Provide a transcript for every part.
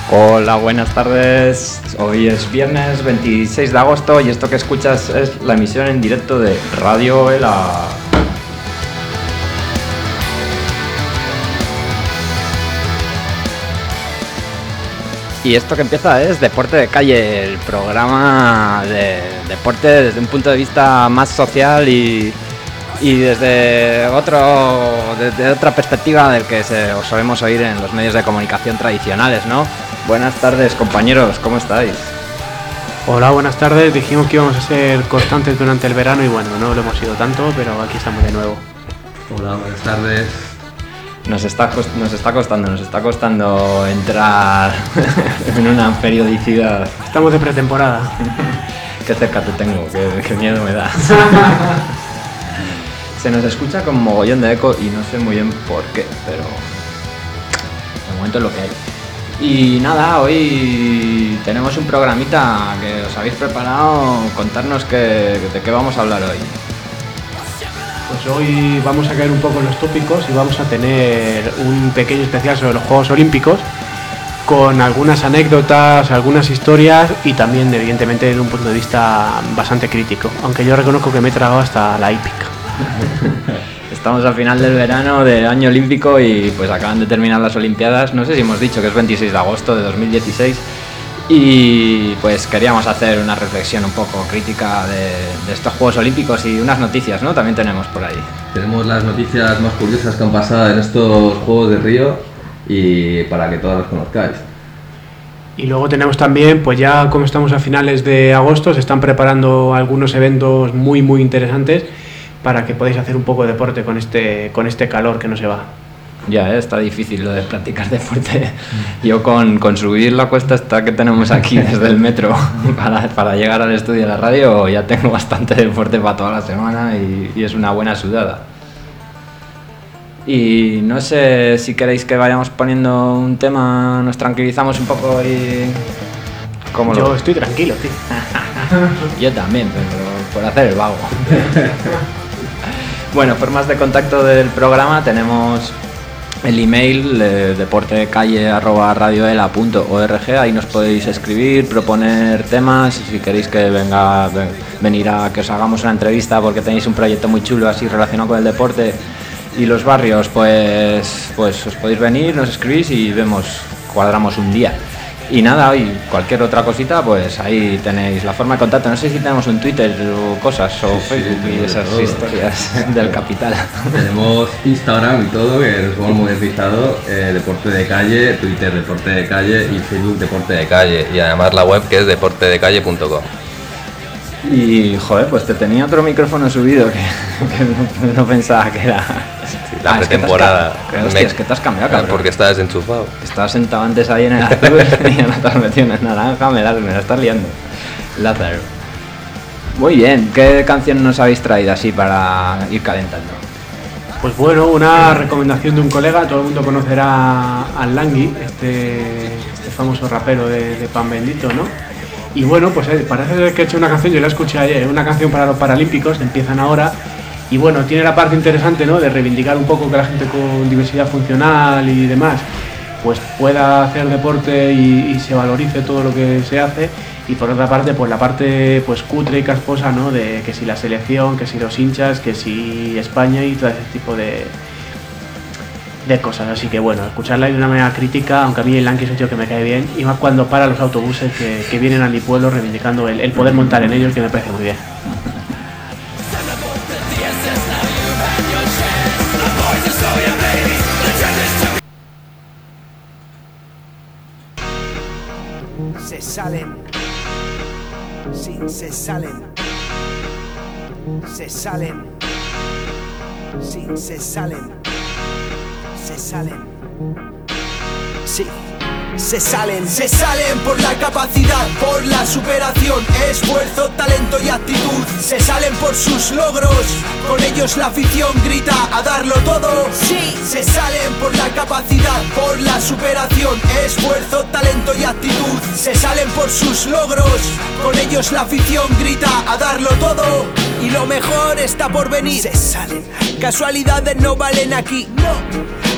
Hola, buenas tardes. Hoy es viernes 26 de agosto y esto que escuchas es la emisión en directo de Radio Ela. Y esto que empieza es Deporte de Calle, el programa de deporte desde un punto de vista más social y desde otra perspectiva del que os solemos oír en los medios de comunicación tradicionales, ¿no? Buenas tardes, compañeros, ¿cómo estáis? Hola, buenas tardes. Dijimos que íbamos a ser constantes durante el verano y bueno, no lo hemos sido tanto, pero aquí estamos de nuevo. Hola, buenas tardes. Nos está costando entrar en una periodicidad. Estamos de pretemporada. Qué cerca te tengo, qué miedo me da. Se nos escucha con mogollón de eco y no sé muy bien por qué, pero de momento es lo que hay. Y nada, hoy tenemos un programita que os habéis preparado. Contarnos de qué vamos a hablar hoy. Pues hoy vamos a caer un poco en los tópicos y vamos a tener un pequeño especial sobre los Juegos Olímpicos con algunas anécdotas, algunas historias y también evidentemente desde un punto de vista bastante crítico, aunque yo reconozco que me he tragado hasta la hípica. Estamos al final del verano del año olímpico y pues acaban de terminar las Olimpiadas. No sé si hemos dicho que es 26 de agosto de 2016 y pues queríamos hacer una reflexión un poco crítica de estos Juegos Olímpicos y unas noticias, ¿no? También tenemos por ahí. Tenemos las noticias más curiosas que han pasado en estos Juegos de Río y para que todas las conozcáis. Y luego tenemos también, pues ya como estamos a finales de agosto, se están preparando algunos eventos muy muy interesantes para que podáis hacer un poco de deporte con este calor que no se va. Ya, está difícil lo de practicar deporte. Yo con subir la cuesta esta que tenemos aquí desde el metro para llegar al estudio de la radio ya tengo bastante deporte para toda la semana y es una buena sudada. Y no sé si queréis que vayamos poniendo un tema, nos tranquilizamos un poco y... Yo estoy tranquilo, tío. Yo también, pero por hacer el vago. Bueno, formas de contacto del programa tenemos el email deportedecalle@radioela.org. Ahí nos podéis escribir, proponer temas, si queréis que venir a que os hagamos una entrevista porque tenéis un proyecto muy chulo así relacionado con el deporte y los barrios, pues os podéis venir, nos escribís y cuadramos un día. Y nada, y cualquier otra cosita, pues ahí tenéis la forma de contacto. No sé si tenemos un Twitter o cosas, o Facebook y esas historias del capital. Tenemos Instagram y todo, que nos hemos modernizado, Deporte de Calle, Twitter Deporte de Calle y Facebook Deporte de Calle. Y además la web que es deportedecalle.com. Y joder, pues te tenía otro micrófono subido que no pensaba que era... La pretemporada. Es que te has cambiado, cabrón. Porque estás desenchufado. Estabas sentado antes ahí en el azul y ahora te has metido en el naranja, me la estás liando. Lázaro. Muy bien, ¿qué canción nos habéis traído así para ir calentando? Pues bueno, una recomendación de un colega, todo el mundo conocerá al Langui, este famoso rapero de Pan Bendito, ¿no? Y bueno, pues parece que he hecho una canción, yo la escuché ayer, una canción para los Paralímpicos, empiezan ahora. Y bueno, tiene la parte interesante, ¿no?, de reivindicar un poco que la gente con diversidad funcional y demás pues pueda hacer deporte y se valorice todo lo que se hace. Y por otra parte, pues la parte pues cutre y casposa, ¿no?, de que si la selección, que si los hinchas, que si España y todo ese tipo de cosas. Así que bueno, escucharla de una manera crítica, aunque a mí el Lanky es un tío que me cae bien, y más cuando para los autobuses que vienen a mi pueblo reivindicando el poder montar en ellos, que me parece muy bien. Se salen, sí, se salen, sí, se salen, sí. Se salen por la capacidad, por la superación, esfuerzo, talento y actitud. Se salen por sus logros, con ellos la afición grita a darlo todo. Sí, se salen por la capacidad, por la superación, esfuerzo, talento y actitud. Se salen por sus logros, con ellos la afición grita a darlo todo. Y lo mejor está por venir. Se salen, casualidades no valen aquí, no.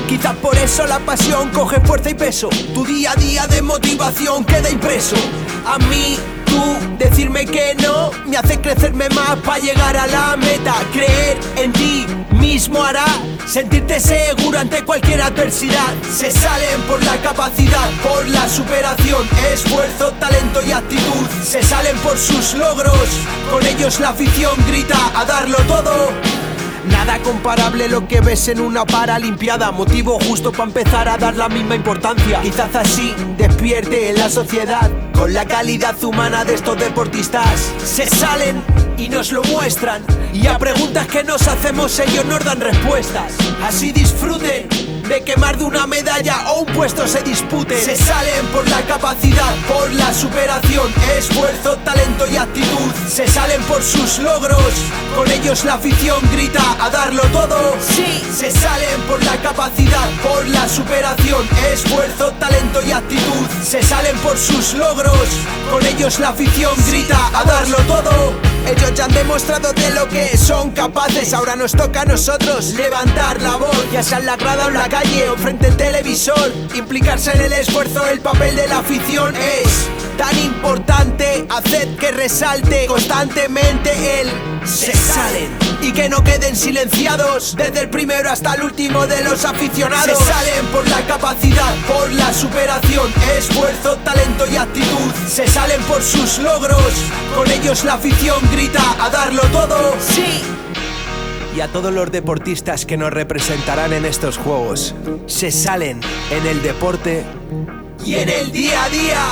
Quizás por eso la pasión coge fuerza y peso. Tu día a día de motivación queda impreso. A mí, tú, decirme que no me hace crecerme más para llegar a la meta. Creer en ti mismo hará sentirte seguro ante cualquier adversidad. Se salen por la capacidad, por la superación, esfuerzo, talento y actitud. Se salen por sus logros, con ellos la afición grita a darlo todo. Nada comparable lo que ves en una paralimpiada. Motivo justo para empezar a dar la misma importancia. Quizás así despierte la sociedad con la calidad humana de estos deportistas. Se salen y nos lo muestran, y a preguntas que nos hacemos ellos nos dan respuestas. Así disfruten de que más de una medalla o un puesto se dispute. Se salen por la capacidad, por la superación, esfuerzo, talento y actitud. Se salen por sus logros, con ellos la afición grita a darlo todo. Sí, se salen por la capacidad, por la superación, esfuerzo, talento y actitud. Se salen por sus logros, con ellos la afición grita a darlo todo. Ellos ya han demostrado de lo que son capaces. Ahora nos toca a nosotros levantar la voz, ya sea en la grada o en la calle o frente al televisor. Implicarse en el esfuerzo, el papel de la afición es tan importante. Haced que resalte constantemente el se salen, y que no queden silenciados desde el primero hasta el último de los aficionados. Se salen por la capacidad, por la superación, esfuerzo, talento y actitud. Se salen por sus logros, con ellos la afición grita a darlo todo. Sí. Y a todos los deportistas que nos representarán en estos juegos, se salen en el deporte y en el día a día.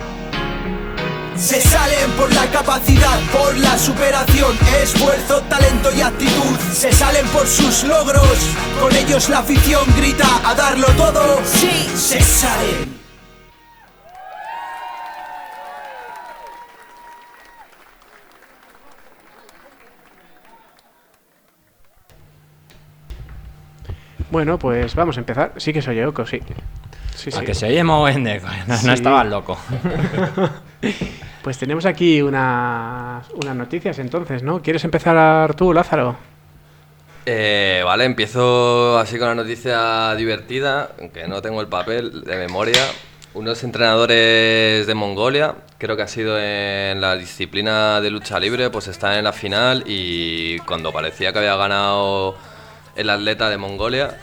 Se salen por la capacidad, por la superación, esfuerzo, talento y actitud. Se salen por sus logros, con ellos la afición grita a darlo todo. Sí, se salen. Bueno, pues vamos a empezar. Sí que soy Eoko, sí. Sí, A sí. que se oye mogollón de... No, Sí. no estabas loco. Pues tenemos aquí unas noticias entonces, ¿no? ¿Quieres empezar tú, Lázaro? Vale, empiezo así con una noticia divertida, aunque no tengo el papel de memoria. Unos entrenadores de Mongolia, creo que ha sido en la disciplina de lucha libre, pues están en la final, y cuando parecía que había ganado el atleta de Mongolia,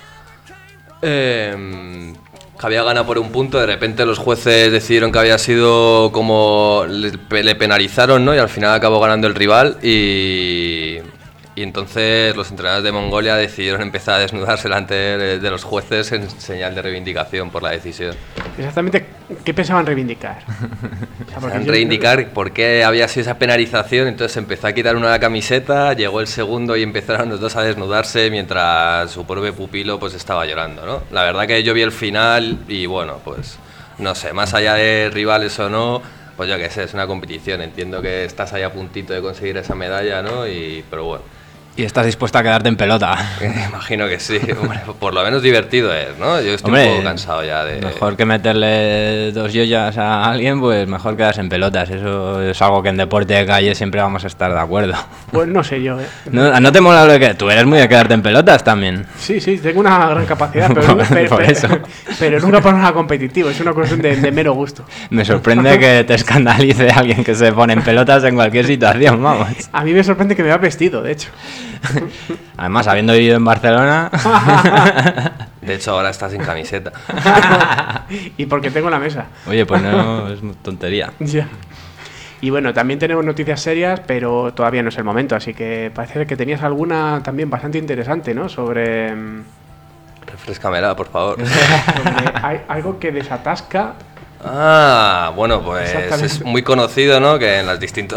que había ganado por un punto, de repente los jueces decidieron que había sido como... le penalizaron, ¿no? Y al final acabó ganando el rival, y entonces los entrenadores de Mongolia decidieron empezar a desnudarse delante de los jueces en señal de reivindicación por la decisión. Exactamente, ¿qué pensaban reivindicar? O sea, porque Reivindicar por qué había sido esa penalización. Entonces empezó a quitar uno la camiseta, llegó el segundo y empezaron los dos a desnudarse mientras su pobre pupilo pues estaba llorando, ¿no? La verdad que yo vi el final y bueno, pues no sé, más allá de rivales o no, pues yo qué sé, es una competición, entiendo que estás ahí a puntito de conseguir esa medalla, ¿no? Pero bueno. Y estás dispuesta a quedarte en pelota. Imagino que sí, hombre, por lo menos divertido es, ¿no? Yo estoy un poco cansado ya de... Mejor que meterle 2 yoyas a alguien, pues mejor quedarse en pelotas. Eso es algo que en deporte de calle siempre vamos a estar de acuerdo. Pues no sé yo, ¿eh? ¿No te mola lo de que tú eres muy de quedarte en pelotas también? Sí, tengo una gran capacidad, pero, Por eso. pero nunca por nada competitivo, es una cuestión de mero gusto. Me sorprende que te escandalice alguien que se pone en pelotas en cualquier situación, vamos. A mí me sorprende que me vea vestido, de hecho. Además, habiendo vivido en Barcelona... De hecho, ahora estás sin camiseta. Y porque tengo la mesa. Oye, pues no, es tontería. Ya. Y bueno, también tenemos noticias serias, pero todavía no es el momento, así que parece que tenías alguna también bastante interesante, ¿no? Sobre Refrescamela, por favor. hay algo que desatasca. Bueno, pues Exactamente. es muy conocido, ¿no? Que en las distintas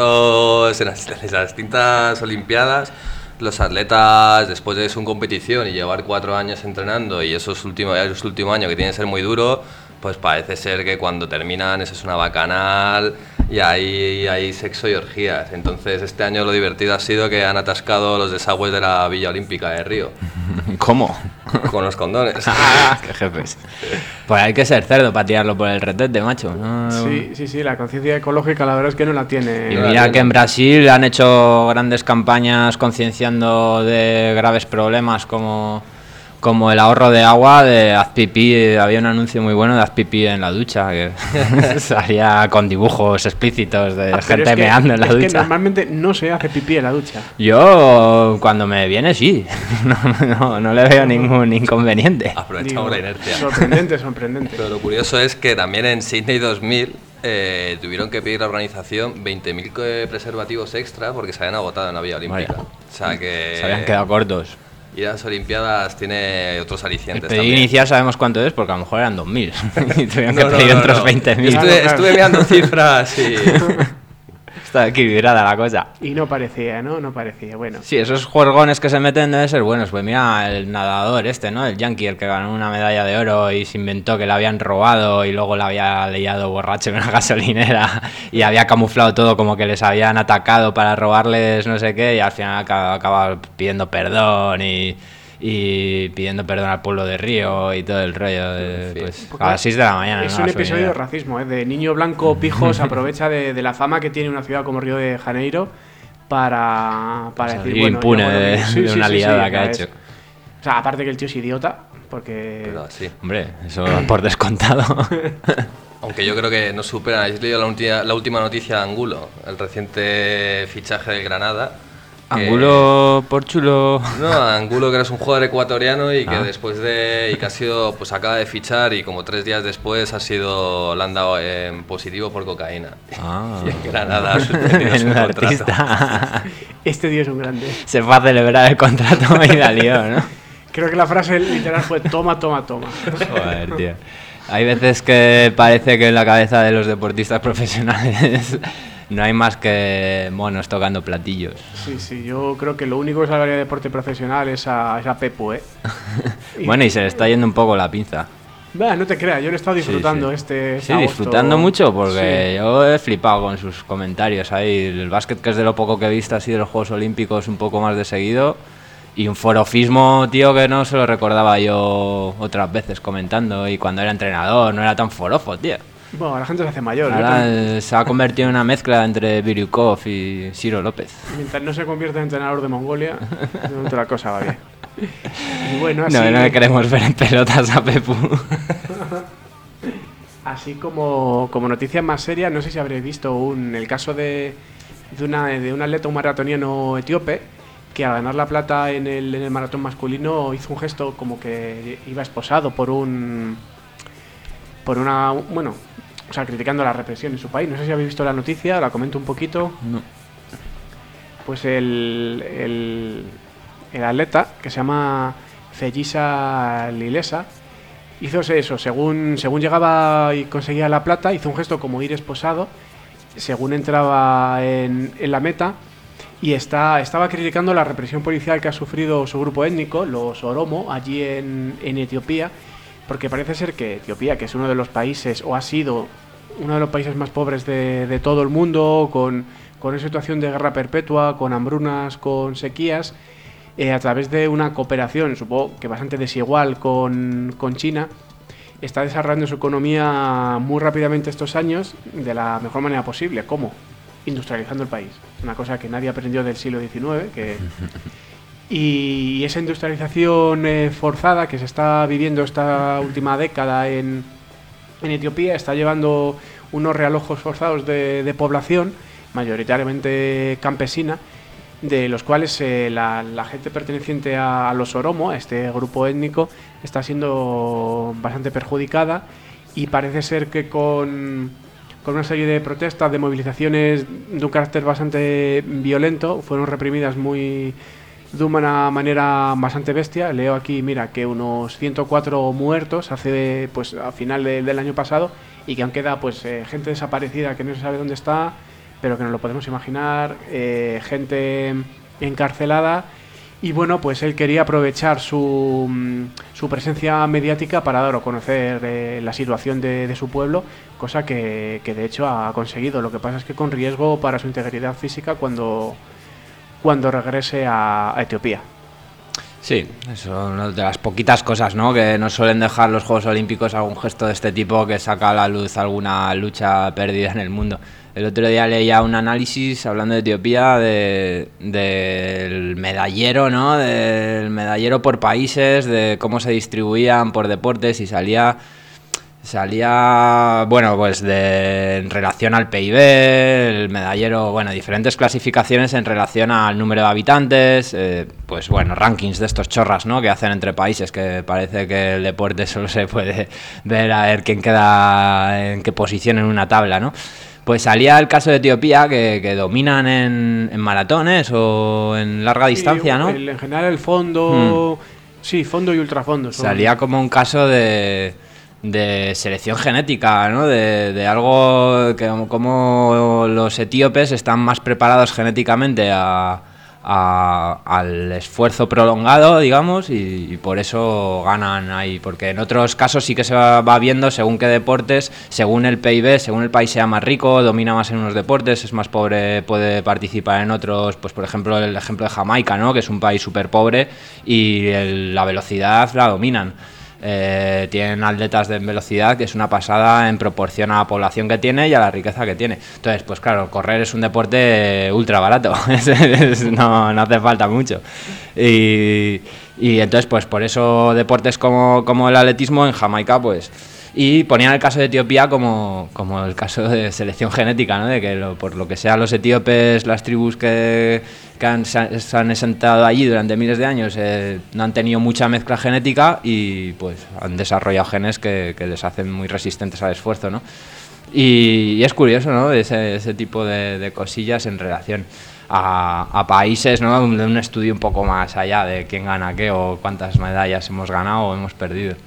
Olimpiadas, los atletas, después de su competición y llevar 4 años entrenando, y eso es el último año que tiene que ser muy duro, pues parece ser que cuando terminan eso es una bacanal y hay sexo y orgías. Entonces este año lo divertido ha sido que han atascado los desagües de la Villa Olímpica de Río. ¿Cómo? Con los condones. ¡Qué jefes! Pues hay que ser cerdo para tirarlo por el retete, macho. No. Sí, la conciencia ecológica la verdad es que no la tiene. Y mira que en Brasil han hecho grandes campañas concienciando de graves problemas como Como el ahorro de agua de haz pipí, había un anuncio muy bueno de haz pipí en la ducha, que salía con dibujos explícitos de gente meando en la ducha. Es que normalmente no se hace pipí en la ducha. Yo, cuando me viene, sí. No le veo ningún inconveniente. Aprovechamos la inercia. Sorprendente. Pero lo curioso es que también en Sydney 2000 tuvieron que pedir a la organización 20.000 preservativos extra porque se habían agotado en la Vía Olímpica. Vaya. O sea que... Se habían quedado cortos. Y las Olimpiadas tiene otros alicientes El pedido también. inicial sabemos cuánto es, porque a lo mejor eran 2.000. Y tuvieron que pedir otros 20.000. Estuve mirando cifras y... Está equilibrada la cosa. Y no parecía, ¿no? No parecía, bueno. Sí, esos juergones que se meten deben ser buenos. Pues mira, el nadador ¿no? El yankee, el que ganó una medalla de oro y se inventó que la habían robado y luego la había liado borracho en una gasolinera y había camuflado todo como que les habían atacado para robarles no sé qué, y al final acaba pidiendo perdón y pidiendo perdón al pueblo de Río y todo el rollo pues, a las 6 de la mañana. Es un episodio de racismo, de niño blanco pijo se aprovecha de la fama que tiene una ciudad como Río de Janeiro para decir, bueno, impune de una liada que ha hecho. O sea, aparte que el tío es idiota, porque... Pero sí. Hombre, eso por descontado. Aunque yo creo que no supera. ¿Habéis leído la última noticia de Angulo? El reciente fichaje del Granada. Angulo por chulo. No, Angulo, que eres un jugador ecuatoriano y que después de... y que ha sido... pues acaba de fichar y como 3 días después le han dado positivo por cocaína. Y en Granada ha suspendido su contrato. Este tío es un grande. Se fue a celebrar el contrato y la lió, ¿no? Creo que la frase literal fue toma. Joder, tío. Hay veces que parece que en la cabeza de los deportistas profesionales no hay más que monos tocando platillos. Sí, yo creo que lo único que salvaría de deporte profesional es a Pepu, Bueno, y se le está yendo un poco la pinza. No te creas, yo lo he estado disfrutando Sí, este disfrutando mucho, porque sí. Yo he flipado con sus comentarios ahí. El básquet, que es de lo poco que he visto así de los Juegos Olímpicos, un poco más de seguido. Y un forofismo, tío, que no se lo recordaba yo otras veces comentando. Y cuando era entrenador no era tan forofo, tío. Bueno, la gente se hace mayor. Ahora se ha convertido en una mezcla entre Biryukov y Ciro López. Mientras no se convierta en entrenador de Mongolia, otra cosa va bien. Y bueno, así... No le queremos ver en pelotas a Pepu. Así como noticia más seria, no sé si habréis visto el caso de un atleta, un maratoniano etíope, que al ganar la plata en el maratón masculino hizo un gesto como que iba esposado criticando la represión en su país. No sé si habéis visto la noticia, la comento un poquito. No. Pues el atleta, que se llama Feyisa Lilesa, hizo eso, según llegaba y conseguía la plata, hizo un gesto como ir esposado, según entraba en la meta, y estaba criticando la represión policial que ha sufrido su grupo étnico, los Oromo, allí en Etiopía, porque parece ser que Etiopía, que es uno de los países, o ha sido uno de los países más pobres de todo el mundo, con una situación de guerra perpetua, con hambrunas, con sequías, a través de una cooperación, supongo que bastante desigual con China, está desarrollando su economía muy rápidamente estos años de la mejor manera posible. ¿Cómo? Industrializando el país. Una cosa que nadie aprendió del siglo XIX, y esa industrialización forzada que se está viviendo esta última década en Etiopía está llevando unos realojos forzados de población, mayoritariamente campesina, de los cuales la gente perteneciente a los Oromo, a este grupo étnico, está siendo bastante perjudicada, y parece ser que con una serie de protestas, de movilizaciones de un carácter bastante violento, fueron reprimidas de una manera bastante bestia. Leo aquí, mira, que unos 104 muertos a final del año pasado, y que aún queda gente desaparecida que no se sabe dónde está, pero que no lo podemos imaginar, gente encarcelada. Y bueno, pues él quería aprovechar su presencia mediática para dar a conocer la situación de su pueblo, cosa que de hecho ha conseguido. Lo que pasa es que con riesgo para su integridad física cuando regrese a Etiopía. Sí, eso es una de las poquitas cosas, ¿no?, que nos suelen dejar los Juegos Olímpicos, algún gesto de este tipo que saca a la luz alguna lucha perdida en el mundo. El otro día leía un análisis hablando de Etiopía del medallero, ¿no? Del medallero por países, de cómo se distribuían por deportes y salía bueno, pues en relación al PIB, el medallero, bueno, diferentes clasificaciones en relación al número de habitantes, pues bueno, rankings de estos chorras, ¿no? Que hacen entre países, que parece que el deporte solo se puede ver a ver quién queda en qué posición en una tabla, ¿no? Pues salía el caso de Etiopía, que dominan en maratones o en larga distancia, ¿no? En general el fondo, sí, fondo y ultrafondo. Salía como un caso de selección genética, ¿no? De algo que como los etíopes están más preparados genéticamente al esfuerzo prolongado, digamos, y por eso ganan ahí, porque en otros casos sí que se va viendo según qué deportes, según el PIB, según el país sea más rico, domina más en unos deportes, es más pobre, puede participar en otros, pues por ejemplo el ejemplo de Jamaica, ¿no? Que es un país súper pobre y la velocidad la dominan. Tienen atletas de velocidad que es una pasada en proporción a la población que tiene y a la riqueza que tiene. Entonces, pues claro, correr es un deporte ultra barato, no hace falta mucho. Y entonces, pues por eso deportes como el atletismo en Jamaica, pues... Y ponían el caso de Etiopía como el caso de selección genética, ¿no? De que por lo que sea los etíopes, las tribus que se han asentado allí durante miles de años, no han tenido mucha mezcla genética y pues han desarrollado genes que les hacen muy resistentes al esfuerzo, ¿no? Y es curioso, ¿no? Ese tipo de cosillas en relación a países, ¿no? Un estudio un poco más allá de quién gana qué o cuántas medallas hemos ganado o hemos perdido.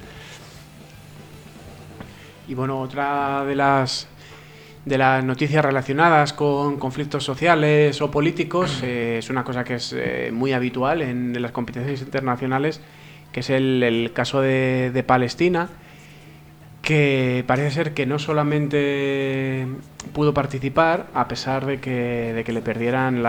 Y bueno, otra de las noticias relacionadas con conflictos sociales o políticos es una cosa que es muy habitual en las competiciones internacionales, que es el caso de Palestina, que parece ser que no solamente pudo participar a pesar de que le perdieran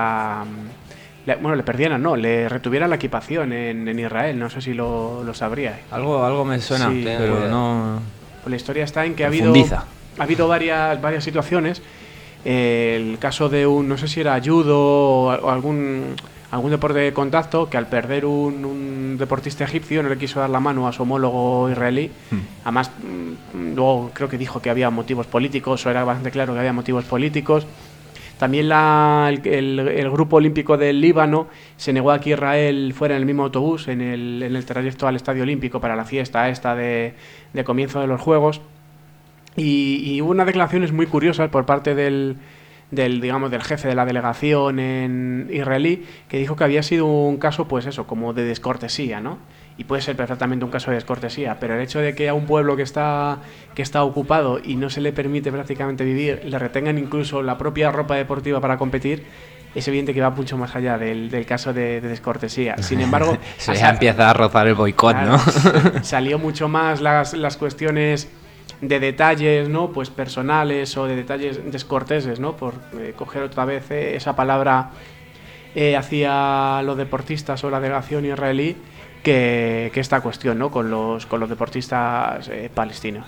le retuvieran la equipación en Israel. No sé si lo sabría. Algo me suena, sí, pero no... Pues la historia está en que ha habido varias situaciones. El caso de no sé si era judo o algún deporte de contacto, que al perder un deportista egipcio no le quiso dar la mano a su homólogo israelí. Además, luego creo que dijo que había motivos políticos, o era bastante claro que había motivos políticos. También el Grupo Olímpico del Líbano se negó a que Israel fuera en el mismo autobús en el trayecto al Estadio Olímpico para la fiesta esta de comienzo de los Juegos. Y hubo unas declaraciones muy curiosas por parte del jefe de la delegación en israelí, que dijo que había sido un caso, pues eso, como de descortesía, ¿no? Y puede ser perfectamente un caso de descortesía, pero el hecho de que a un pueblo que está ocupado y no se le permite prácticamente vivir, le retengan incluso la propia ropa deportiva para competir, es evidente que va mucho más allá del caso de descortesía. Sin embargo... ya empieza a rozar el boicot, claro, ¿no? Salió mucho más las cuestiones de detalles, ¿no? Pues personales o de detalles descorteses, ¿no? Por coger otra vez esa palabra hacia los deportistas o la delegación israelí, que esta cuestión, ¿no? con los deportistas palestinos.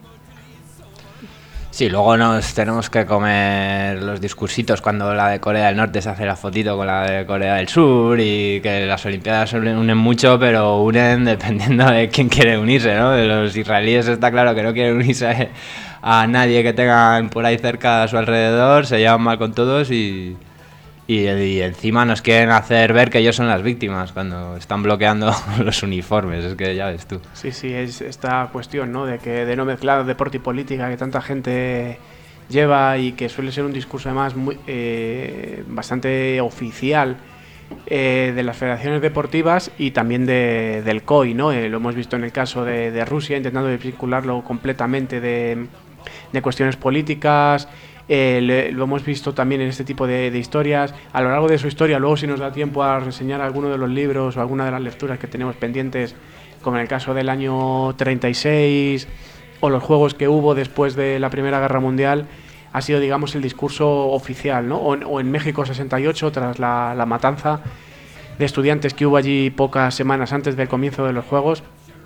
Sí, luego nos tenemos que comer los discursitos cuando la de Corea del Norte se hace la fotito con la de Corea del Sur, y que las Olimpiadas unen mucho, pero unen dependiendo de quién quiere unirse, ¿no? De los israelíes está claro que no quieren unirse a nadie que tengan por ahí cerca a su alrededor, se llevan mal con todos y encima nos quieren hacer ver que ellos son las víctimas cuando están bloqueando los uniformes. Es que ya ves tú. Sí, es esta cuestión, ¿no? De no mezclar deporte y política que tanta gente lleva, y que suele ser un discurso además bastante oficial de las federaciones deportivas y también del COI, ¿no? Lo hemos visto en el caso de Rusia, intentando desvincularlo completamente de cuestiones políticas. Lo hemos visto también en este tipo de historias a lo largo de su historia. Luego, si nos da tiempo a reseñar alguno de los libros o alguna de las lecturas que tenemos pendientes, como en el caso del año 36 o los juegos que hubo después de la Primera Guerra Mundial, ha sido, digamos, el discurso oficial, ¿no? O en México 68, tras la matanza de estudiantes que hubo allí pocas semanas antes del comienzo de los Juegos.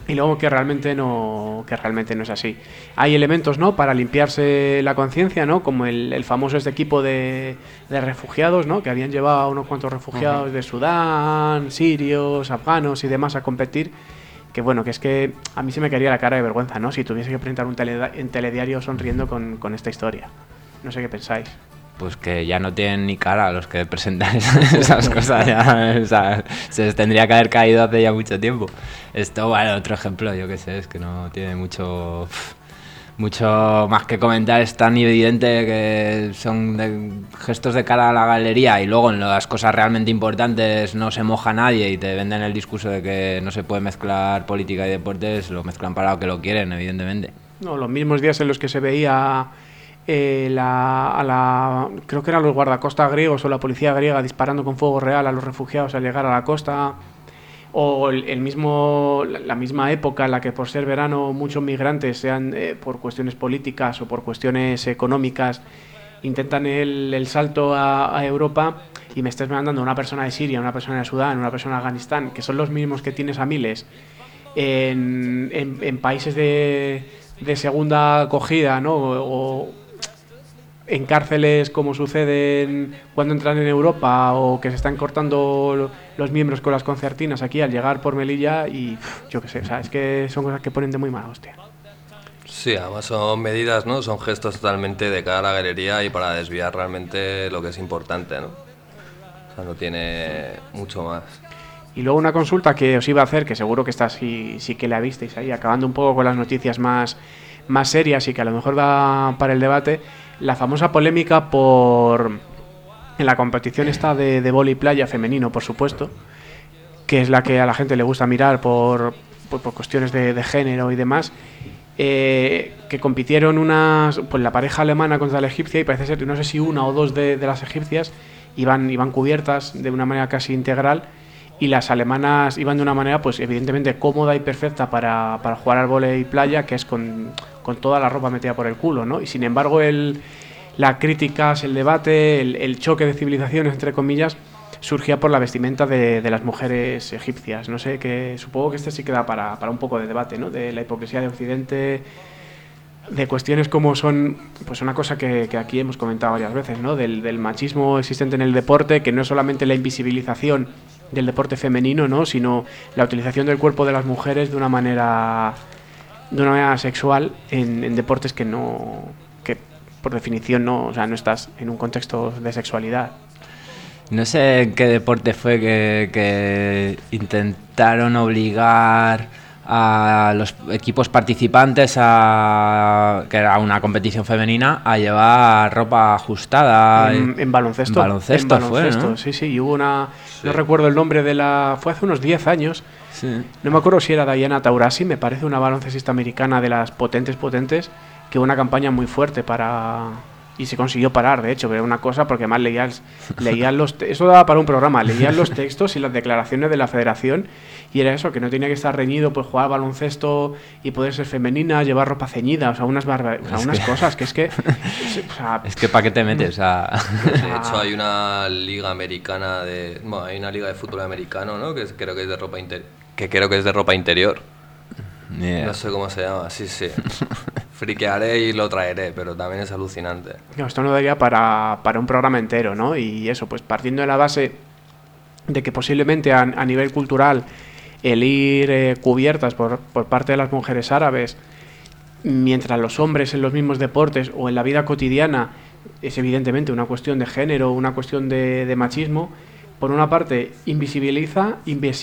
y luego que realmente no es así. Hay elementos, ¿no?, para limpiarse la conciencia, ¿no?, como el famoso equipo de refugiados, ¿no?, que habían llevado a unos cuantos refugiados de Sudán, sirios, afganos y demás a competir, que bueno, que es que a mí se me caería la cara de vergüenza, ¿no?, si tuviese que presentar en telediario sonriendo con esta historia. No sé qué pensáis. Pues que ya no tienen ni cara los que presentan esas cosas, ya, o sea, se les tendría que haber caído hace ya mucho tiempo. Esto, bueno, otro ejemplo, yo qué sé, es que no tiene mucho más que comentar. Es tan evidente que son gestos de cara a la galería y luego en las cosas realmente importantes no se moja nadie y te venden el discurso de que no se puede mezclar política y deportes, lo mezclan para lo que lo quieren, evidentemente. No, los mismos días en los que se veía creo que eran los guardacostas griegos o la policía griega disparando con fuego real a los refugiados al llegar a la costa, o la misma época en la que por ser verano muchos migrantes, sean por cuestiones políticas o por cuestiones económicas, intentan el salto a Europa, y me estás mandando una persona de Siria, una persona de Sudán, una persona de Afganistán, que son los mismos que tienes a miles en países de segunda acogida, ¿no?, o en cárceles, como sucede cuando entran en Europa, o que se están cortando los miembros con las concertinas aquí al llegar por Melilla, y yo qué sé, o sea, es que son cosas que ponen de muy mala hostia. Sí, además son medidas, ¿no?, son gestos totalmente de cara a la galería y para desviar realmente lo que es importante, ¿no? O sea, no tiene mucho más. Y luego una consulta que os iba a hacer, que seguro que esta sí que la visteis ahí, acabando un poco con las noticias más serias y que a lo mejor da para el debate, la famosa polémica en la competición esta de vóley playa femenino, por supuesto, que es la que a la gente le gusta mirar por cuestiones de género y demás, que compitieron la pareja alemana contra la egipcia, y parece ser que no sé si una o dos de las egipcias iban cubiertas de una manera casi integral, y las alemanas iban de una manera, pues evidentemente cómoda y perfecta para jugar al vóley playa, que es con toda la ropa metida por el culo, ¿no? Y sin embargo las críticas, el debate, el choque de civilizaciones, entre comillas, surgía por la vestimenta de las mujeres egipcias. No sé, que supongo que sí queda para un poco de debate, ¿no?, de la hipocresía de Occidente, de cuestiones como son, pues una cosa que aquí hemos comentado varias veces, ¿no?, del machismo existente en el deporte, que no es solamente la invisibilización del deporte femenino, ¿no?, sino la utilización del cuerpo de las mujeres de una manera sexual en deportes que por definición no estás en un contexto de sexualidad. No sé en qué deporte fue que intentaron obligar a los equipos participantes que era una competición femenina, a llevar ropa ajustada. En baloncesto. En baloncesto fue, ¿no? Sí, y hubo no recuerdo el nombre fue hace unos 10 años. Sí. No me acuerdo si era Diana Taurasi, me parece una baloncestista americana de las potentes, que hubo una campaña muy fuerte y se consiguió parar, de hecho, pero era una cosa, porque además leían eso daba para un programa, leían los textos y las declaraciones de la federación, y era eso, que no tenía que estar reñido, pues jugar baloncesto y poder ser femenina, llevar ropa ceñida, o sea, unas cosas que es que... O sea, es que ¿para qué te metes? De hecho, hay una liga americana hay una liga de fútbol americano, ¿no?, que creo que es de ropa interior. Yeah. No sé cómo se llama, sí. Friquearé y lo traeré, pero también es alucinante. No, esto no daría para un programa entero, ¿no? Y eso, pues partiendo de la base de que posiblemente a nivel cultural el ir cubiertas por parte de las mujeres árabes, mientras los hombres en los mismos deportes o en la vida cotidiana es evidentemente una cuestión de género, una cuestión de machismo. Por una parte, invisibiliza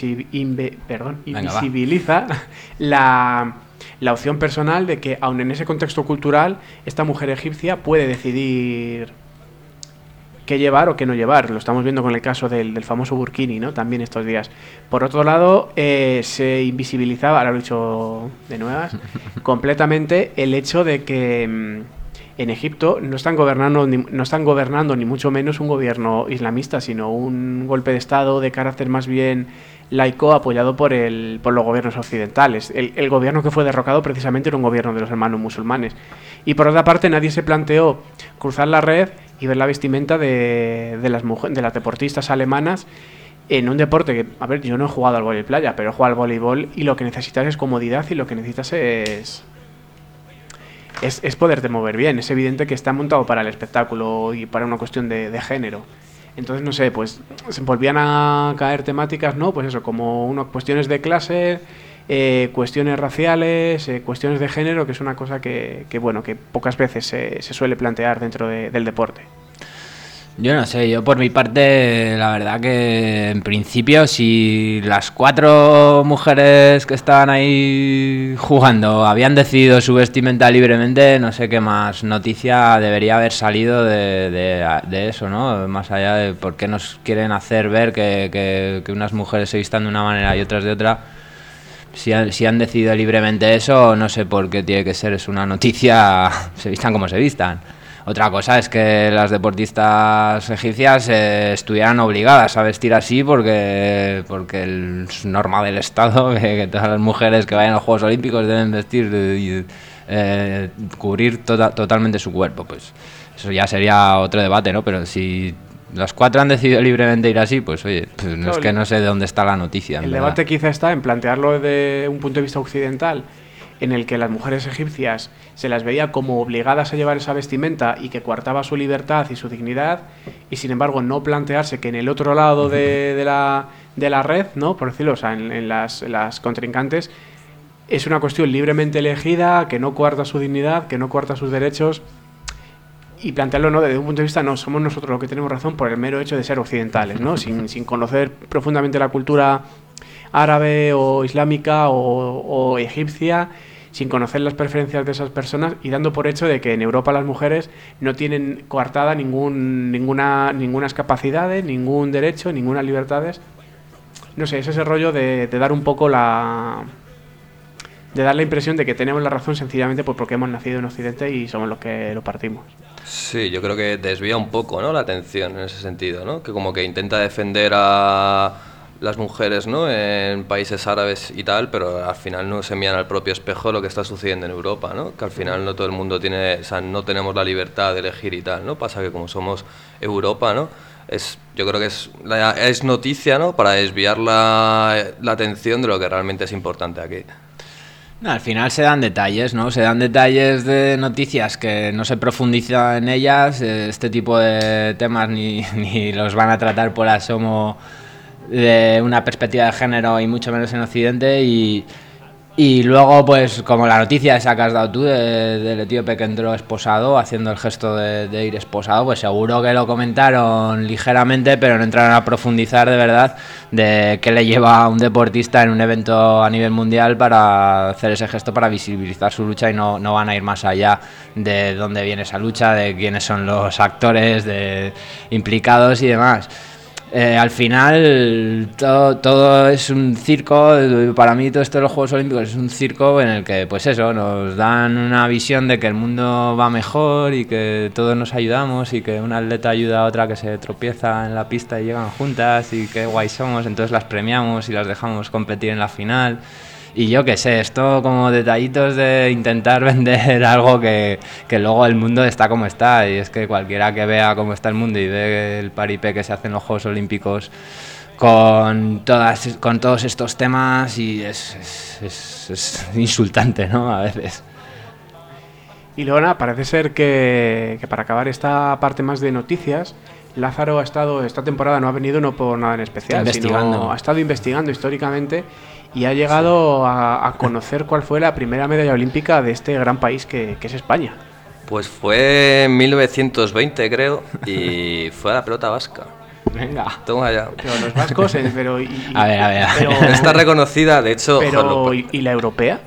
la opción personal de que, aun en ese contexto cultural, esta mujer egipcia puede decidir qué llevar o qué no llevar. Lo estamos viendo con el caso del famoso burkini, ¿no?, también estos días. Por otro lado, se invisibilizaba, ahora lo he dicho de nuevas, completamente el hecho de que en Egipto no están gobernando ni mucho menos un gobierno islamista, sino un golpe de Estado de carácter más bien laico, apoyado por los gobiernos occidentales. El gobierno que fue derrocado precisamente era un gobierno de los hermanos musulmanes. Y por otra parte, nadie se planteó cruzar la red y ver la vestimenta de las deportistas alemanas, en un deporte que, a ver, yo no he jugado al vóley playa, pero he jugado al voleibol y lo que necesitas es comodidad y lo que necesitas es poderte mover bien. Es evidente que está montado para el espectáculo y para una cuestión de género. Entonces, no sé, pues se volvían a caer temáticas, ¿no? Pues eso, como cuestiones de clase, cuestiones raciales, cuestiones de género, que es una cosa que pocas veces se suele plantear dentro del deporte. Yo no sé, yo por mi parte, la verdad que en principio si las 4 mujeres que estaban ahí jugando habían decidido su vestimenta libremente, no sé qué más noticia debería haber salido de eso, ¿no? Más allá de por qué nos quieren hacer ver que unas mujeres se vistan de una manera y otras de otra. Si han decidido libremente eso, no sé por qué tiene que ser, es una noticia, se vistan como se vistan. Otra cosa es que las deportistas egipcias estuvieran obligadas a vestir así porque es norma del Estado que todas las mujeres que vayan a los Juegos Olímpicos deben vestir y cubrir totalmente su cuerpo. Pues eso ya sería otro debate, ¿no? Pero si las 4 han decidido libremente ir así, pues oye, pues no, es que no sé de dónde está la noticia. El debate quizá está en plantearlo desde un punto de vista occidental, en el que las mujeres egipcias se las veía como obligadas a llevar esa vestimenta y que coartaba su libertad y su dignidad, y sin embargo no plantearse que en el otro lado de la red, ¿no? Por decirlo, o sea, en las contrincantes, es una cuestión libremente elegida, que no coarta su dignidad, que no coarta sus derechos, y plantearlo, ¿no? Desde un punto de vista, no, somos nosotros los que tenemos razón por el mero hecho de ser occidentales, ¿no? sin conocer profundamente la cultura árabe o islámica o egipcia, sin conocer las preferencias de esas personas y dando por hecho de que en Europa las mujeres no tienen coartada ninguna capacidades, ningún derecho, ninguna libertades. No sé, es ese rollo de dar un poco de dar la impresión de que tenemos la razón sencillamente porque hemos nacido en Occidente y somos los que lo partimos. Sí, yo creo que desvía un poco, ¿no?, la atención en ese sentido, ¿no? Que como que intenta defender a las mujeres, ¿no?, en países árabes y tal, pero al final no se miran al propio espejo lo que está sucediendo en Europa, ¿no? Que al final no todo el mundo tiene, o sea, no tenemos la libertad de elegir y tal, ¿no? Pasa que como somos Europa, ¿no?, yo creo que es noticia, ¿no?, para desviar la atención de lo que realmente es importante aquí. No, al final se dan detalles, ¿no? Se dan detalles de noticias que no se profundiza en ellas. Este tipo de temas ni los van a tratar por asomo de una perspectiva de género y mucho menos en Occidente. Y luego, pues, como la noticia esa que has dado tú del etíope que entró esposado, haciendo el gesto de ir esposado, pues seguro que lo comentaron ligeramente, pero no entraron a profundizar de verdad de qué le lleva a un deportista en un evento a nivel mundial para hacer ese gesto, para visibilizar su lucha, y no van a ir más allá de dónde viene esa lucha, de quiénes son los actores implicados y demás. Al final todo es un circo. Para mí todo esto de los Juegos Olímpicos es un circo en el que, pues eso, nos dan una visión de que el mundo va mejor y que todos nos ayudamos y que una atleta ayuda a otra que se tropieza en la pista y llegan juntas y qué guay somos, entonces las premiamos y las dejamos competir en la final. Y yo qué sé, esto como detallitos de intentar vender algo que luego el mundo está como está. Y es que cualquiera que vea cómo está el mundo y ve el paripé que se hace en los Juegos Olímpicos con todos estos temas, y es insultante, ¿no?, a veces. Y luego nada, parece ser que para acabar esta parte más de noticias, Lázaro esta temporada no ha venido no por nada en especial, sino ha estado investigando históricamente y ha llegado a conocer cuál fue la primera medalla olímpica de este gran país que es España. Pues fue en 1920, creo, y fue a la pelota vasca. Venga. Toma ya. Pero los vascos, A ver. Pero está reconocida, de hecho... Pero, ¿y la europea?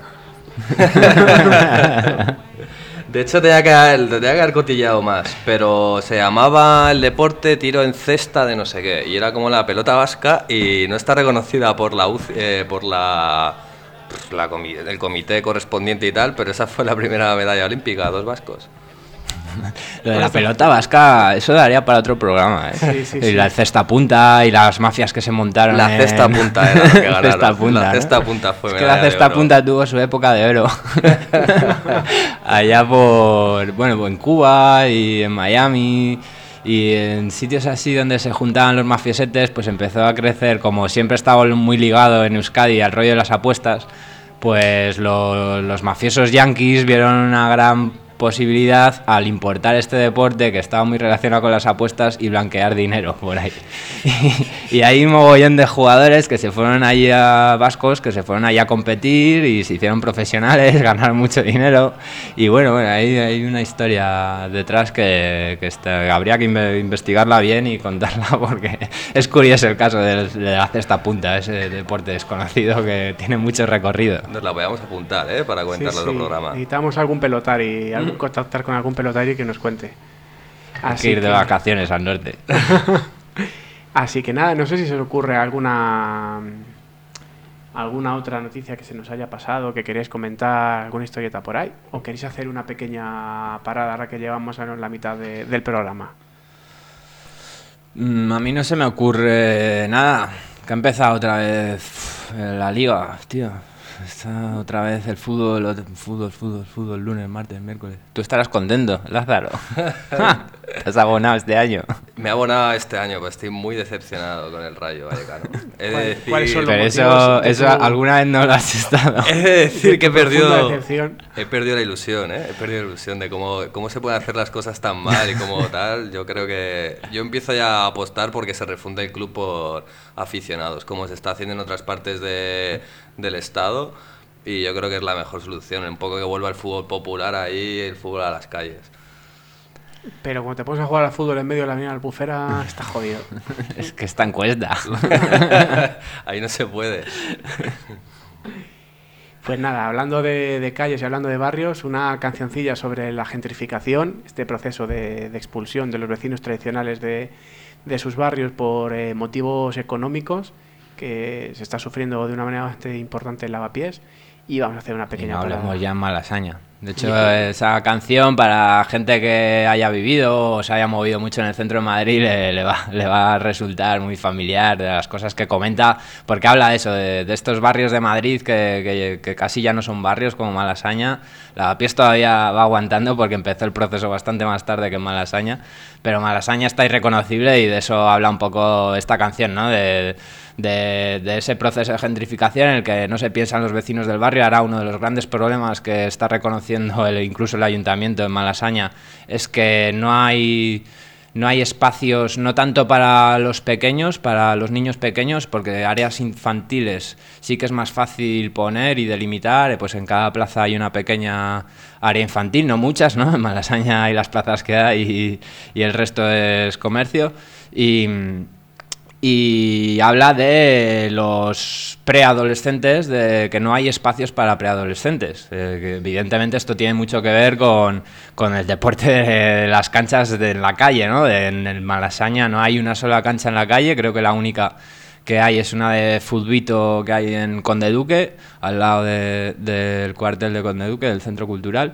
De hecho, tenía que haber cotilleado más, pero se llamaba el deporte tiro en cesta de no sé qué, y era como la pelota vasca, y no está reconocida por la el comité correspondiente y tal, pero esa fue la primera medalla olímpica, 2 vascos. Lo de la pelota vasca, eso daría para otro programa, ¿eh? Sí. Y la cesta punta y las mafias que se montaron. La cesta punta era lo que ganaron. La cesta punta fue medalla de oro. La cesta punta tuvo su época de oro. Allá en Cuba y en Miami Y en sitios así donde se juntaban los mafiosetes, pues empezó a crecer, como siempre estaba muy ligado en Euskadi al rollo de las apuestas, pues los mafiosos yanquis vieron una gran posibilidad al importar este deporte que estaba muy relacionado con las apuestas y blanquear dinero por ahí. Y hay un mogollón de jugadores que se fueron allí vascos, que se fueron allí a competir y se hicieron profesionales, ganaron mucho dinero. Y bueno, ahí hay una historia detrás que habría que investigarla bien y contarla, porque es curioso el caso de la cesta punta, ese deporte desconocido que tiene mucho recorrido. Nos la podíamos apuntar, para comentarlo en el programa. Necesitamos algún pelotari, contactar con algún pelotari que nos cuente. Hay que ir de vacaciones al norte. Así que nada, no sé si se os ocurre alguna otra noticia que se nos haya pasado, que queréis comentar, alguna historieta por ahí, o queréis hacer una pequeña parada ahora que llevamos a la mitad del programa. A mí no se me ocurre nada, que ha empezado otra vez la liga, tío. Está otra vez el fútbol, lunes, martes, miércoles. Tú estarás contento, Lázaro. ¿Te has abonado este año? Me he abonado este año, pues estoy muy decepcionado con el Rayo Vallecano. ¿Cuáles son los motivos? Pero eso alguna vez no lo has estado. He de decir que he perdido la ilusión, He perdido la ilusión de cómo se pueden hacer las cosas tan mal y cómo tal. Yo creo que yo empiezo ya a apostar porque se refunde el club por aficionados, como se está haciendo en otras partes del estado, y yo creo que es la mejor solución, un poco que vuelva el fútbol popular ahí, el fútbol a las calles. Pero cuando te pones a jugar al fútbol en medio de la avenida Albufera, está jodido. Es que está en Cuesta. Ahí no se puede. Pues nada, hablando de calles y hablando de barrios, una cancioncilla sobre la gentrificación, este proceso de expulsión de los vecinos tradicionales de sus barrios por motivos económicos, que se está sufriendo de una manera bastante importante en Lavapiés, y vamos a hacer una pequeña parada. Hablemos ya en Malasaña. De hecho, esa canción, para gente que haya vivido o se haya movido mucho en el centro de Madrid, le va a resultar muy familiar, de las cosas que comenta, porque habla de eso, de estos barrios de Madrid que casi ya no son barrios, como Malasaña. Lavapiés todavía va aguantando porque empezó el proceso bastante más tarde que en Malasaña, pero Malasaña está irreconocible, y de eso habla un poco esta canción, ¿no? De ese proceso de gentrificación en el que no se piensan los vecinos del barrio. Ahora uno de los grandes problemas que está reconociendo incluso el ayuntamiento de Malasaña es que no hay espacios, no tanto para los pequeños, para los niños pequeños, porque áreas infantiles sí que es más fácil poner y delimitar, pues en cada plaza hay una pequeña área infantil, no muchas, ¿no? En Malasaña hay las plazas que hay y el resto es comercio, y habla de los preadolescentes, de que no hay espacios para preadolescentes. Que evidentemente esto tiene mucho que ver con el deporte de las canchas de la calle, ¿no? En el Malasaña no hay una sola cancha en la calle, creo que la única que hay es una de futbito que hay en Conde Duque, al lado del cuartel de Conde Duque, del centro cultural.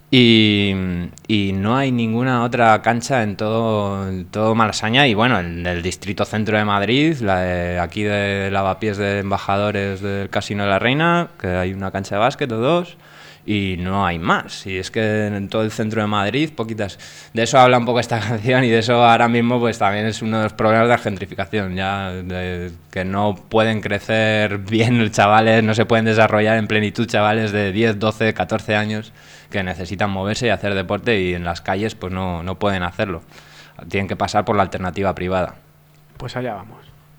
Y no hay ninguna otra cancha en todo Malasaña, y bueno, en el distrito centro de Madrid, aquí de Lavapiés de Embajadores del Casino de la Reina, que hay una cancha de básquet o dos, y no hay más. Y es que en todo el centro de Madrid, poquitas. De eso habla un poco esta canción, y de eso ahora mismo pues también es uno de los problemas de la gentrificación, ya que no pueden crecer bien los chavales, no se pueden desarrollar en plenitud chavales de 10, 12, 14 años que necesitan moverse y hacer deporte, y en las calles pues no pueden hacerlo. Tienen que pasar por la alternativa privada. Pues allá vamos.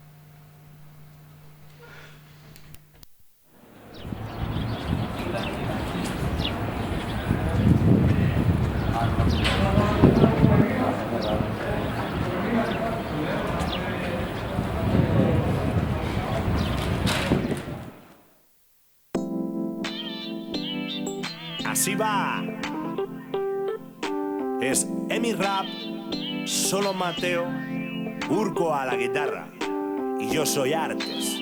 Así va. Es Emi Rap, Solo Mateo, Urco a la guitarra y yo soy Artes.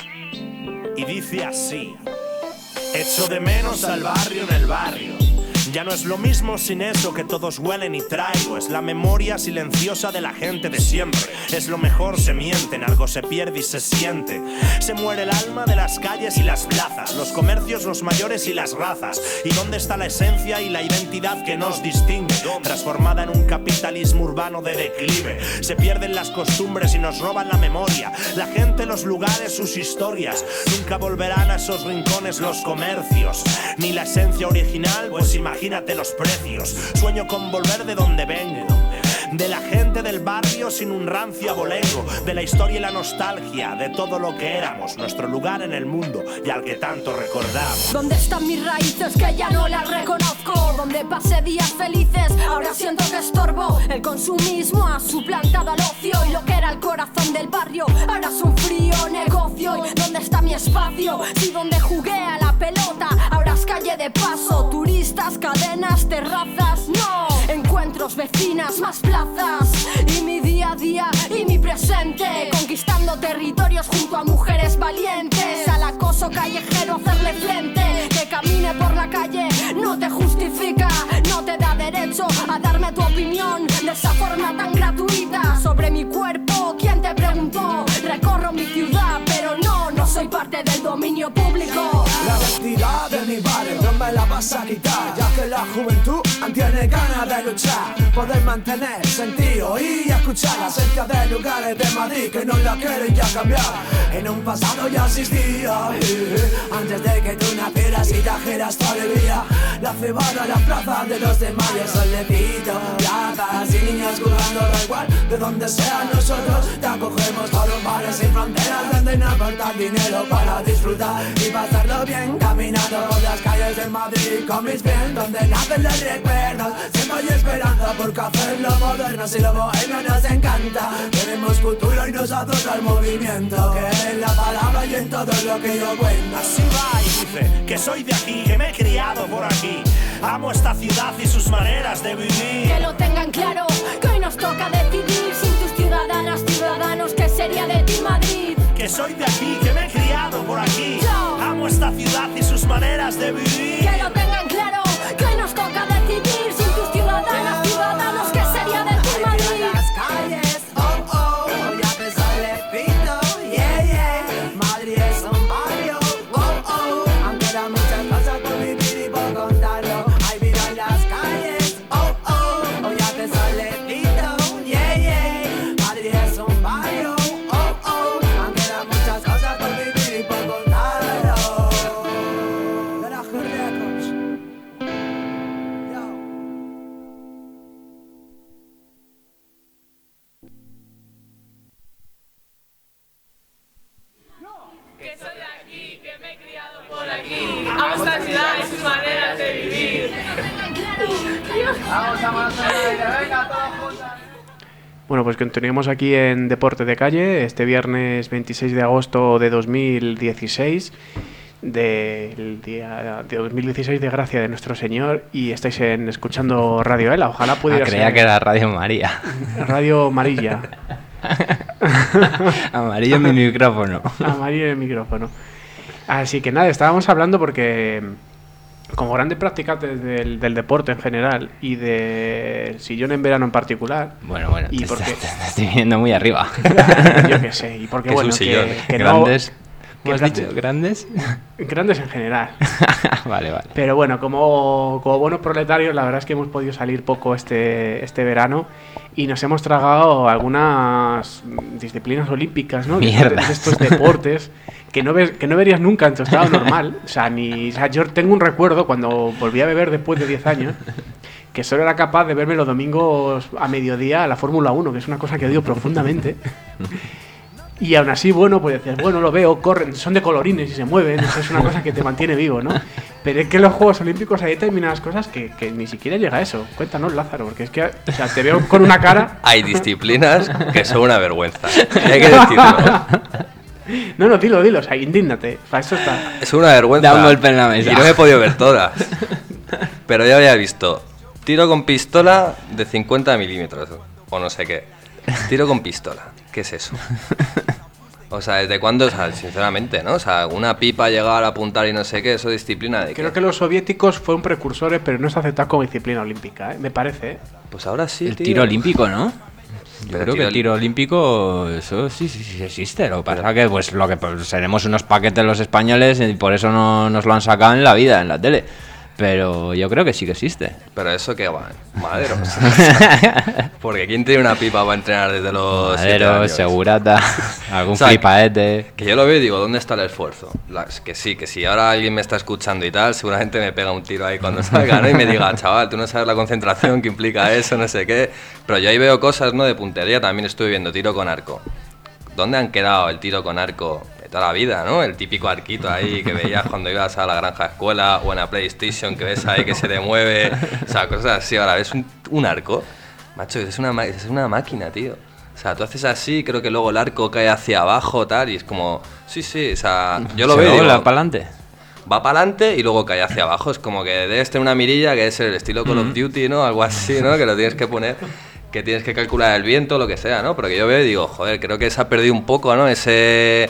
Y dice así: echo de menos al barrio en el barrio. Ya no es lo mismo sin eso que todos huelen y traigo. Es la memoria silenciosa de la gente de siempre. Es lo mejor, se mienten, algo se pierde y se siente. Se muere el alma de las calles y las plazas, los comercios, los mayores y las razas. ¿Y dónde está la esencia y la identidad que nos distingue? Transformada en un capitalismo urbano de declive. Se pierden las costumbres y nos roban la memoria. La gente, los lugares, sus historias. Nunca volverán a esos rincones los comercios. Ni la esencia original, pues imagínate los precios. Sueño con volver de donde vengo, de la gente del barrio sin un rancio abolengo, de la historia y la nostalgia, de todo lo que éramos, nuestro lugar en el mundo y al que tanto recordamos. ¿Dónde están mis raíces que ya no las reconozco? Donde pasé días felices, ahora siento que estorbo. El consumismo ha suplantado al ocio y lo que era el corazón del barrio ahora es un frío negocio. ¿Y dónde está mi espacio? Si donde jugué a la pelota ahora es calle de paso, turistas, cadenas, terrazas, no. Encuentros, vecinas, más plazas y mi día a día y mi presente, conquistando territorios junto a mujeres valientes. Al acoso callejero hacerle frente, que camine por la calle no te justifica, no te da derecho a darme tu opinión de esa forma tan gratuita. Sobre mi cuerpo, ¿quién te preguntó? Recorro mi ciudad, pero no soy parte del dominio público. La vestida de mi barrio no me la vas a quitar, ya que la juventud tiene ganas de luchar, poder mantener sentido y escuchar acerca de lugares de Madrid que no la quieren ya cambiar. En un pasado ya existía, antes de que tú nacieras y trajeras tu alegría. La cebada, las plazas de 2 de mayo, solecito, plazas y niños jugando, da igual de donde sea. Nosotros te acogemos a los bares sin fronteras, donde no aportar dinero para disfrutar y pasarlo bien, caminando por las calles de Madrid con mis pies, donde nacen los recuerdos. Siempre hay esperanza porque hacerlo moderno, si lo bohemio nos encanta. Tenemos cultura y nos adora el movimiento, que es la palabra y en todo lo que yo cuento. Así va y dice que soy de aquí, que me he criado por aquí. Amo esta ciudad y sus maneras de vivir. Que lo tengan claro, que hoy nos toca decidir sin tus ciudadanas, ciudadanos, ¿qué sería de ti Madrid? Que soy de aquí, que me he criado por aquí. Amo esta ciudad y sus maneras de vivir. Que lo tengan claro, que hoy nos toca decidir sin tus ciudadanas, ciudadanos, ¿qué sería de ti Madrid? Las calles, ya te sale pito, yeah, Madrid es un barrio, aunque da muchas cosas por vivir y por contarlo. Hay vida en las calles, ya te sale pito, yeah, Madrid es un barrio, aunque da muchas cosas por vivir y por contarlo. Garaje Records, yo. Que soy de aquí, que me he criado por aquí. Amo esta ciudad y sus maneras de vivir. Vamos a venga todos juntos. Bueno, pues continuamos aquí en Deporte de Calle, este viernes 26 de agosto de 2016, del día de 2016 de gracia de nuestro Señor, y estáis escuchando Radio Ela. Ojalá pudiera creía ser que era Radio María. Radio Amarilla. Amarillo en mi micrófono. Amarillo en el micrófono. Así que nada, estábamos hablando porque como grandes practicantes del deporte en general y de sillón en verano en particular. Bueno, y te porque estoy viendo muy arriba. Yo qué sé, y porque Que es bueno, un sillón. que Grandes. no, ¿Has dicho grandes? grandes en general. Vale. Pero bueno, como buenos proletarios, la verdad es que hemos podido salir poco este verano y nos hemos tragado algunas disciplinas olímpicas, ¿no? De estos deportes que no verías nunca en tu estado normal. O sea, yo tengo un recuerdo cuando volví a beber después de 10 años, que solo era capaz de verme los domingos a mediodía a la Fórmula 1, que es una cosa que odio profundamente. Y aún así, bueno, pues decías, bueno, lo veo, corren, son de colorines y se mueven, eso es una cosa que te mantiene vivo, ¿no? Pero es que en los Juegos Olímpicos hay determinadas cosas que ni siquiera llega a eso. Cuéntanos, Lázaro, porque es que, o sea, te veo con una cara... Hay disciplinas que son una vergüenza, y hay que decirlo. No, dilo, o sea, indígnate, para eso está. Es una vergüenza. Da un golpe en la mesa. Y no me he podido ver todas. Pero ya había visto tiro con pistola de 50 milímetros, o no sé qué. Tiro con pistola, ¿qué es eso? O sea, ¿desde cuándo? O sea, sinceramente, ¿no? O sea, una pipa llegar a apuntar y no sé qué, ¿eso es disciplina de qué? Creo que los soviéticos fueron precursores, pero no se acepta como disciplina olímpica, ¿eh? Me parece, ¿eh? Pues ahora sí, El tío. tiro olímpico, ¿no? Yo Pero creo que el tiro olímpico, eso sí existe. Lo que pasa que pues seremos unos paquetes los españoles y por eso no nos lo han sacado en la vida, en la tele. Pero yo creo que sí que existe. Pero eso que va, maderos. Porque ¿quién tiene una pipa para entrenar desde los 7 Madero, años? segurata, algún O sea, flipaete. Que yo lo veo y digo, ¿dónde está el esfuerzo? Que si ahora alguien me está escuchando y tal, seguramente me pega un tiro ahí cuando salga, ¿no? Y me diga, chaval, tú no sabes la concentración que implica eso, no sé qué. Pero yo ahí veo cosas, ¿no? De puntería, también estuve viendo tiro con arco. ¿Dónde han quedado el tiro con arco de toda la vida, no? El típico arquito ahí que veías cuando ibas a la granja escuela o en la PlayStation, que ves ahí que se te mueve, o sea, cosas así. Ahora ves un arco, macho, es una máquina, tío. O sea, tú haces así, creo que luego el arco cae hacia abajo, tal, y es como, sí, o sea, yo lo veo y digo, para adelante. va para adelante y luego cae hacia abajo. Es como que debes tener una mirilla que es el estilo Call of Duty, ¿no? Algo así, ¿no? Que lo tienes que poner, que tienes que calcular el viento, lo que sea, ¿no? Pero que yo veo y digo, joder, creo que se ha perdido un poco, ¿no? Ese,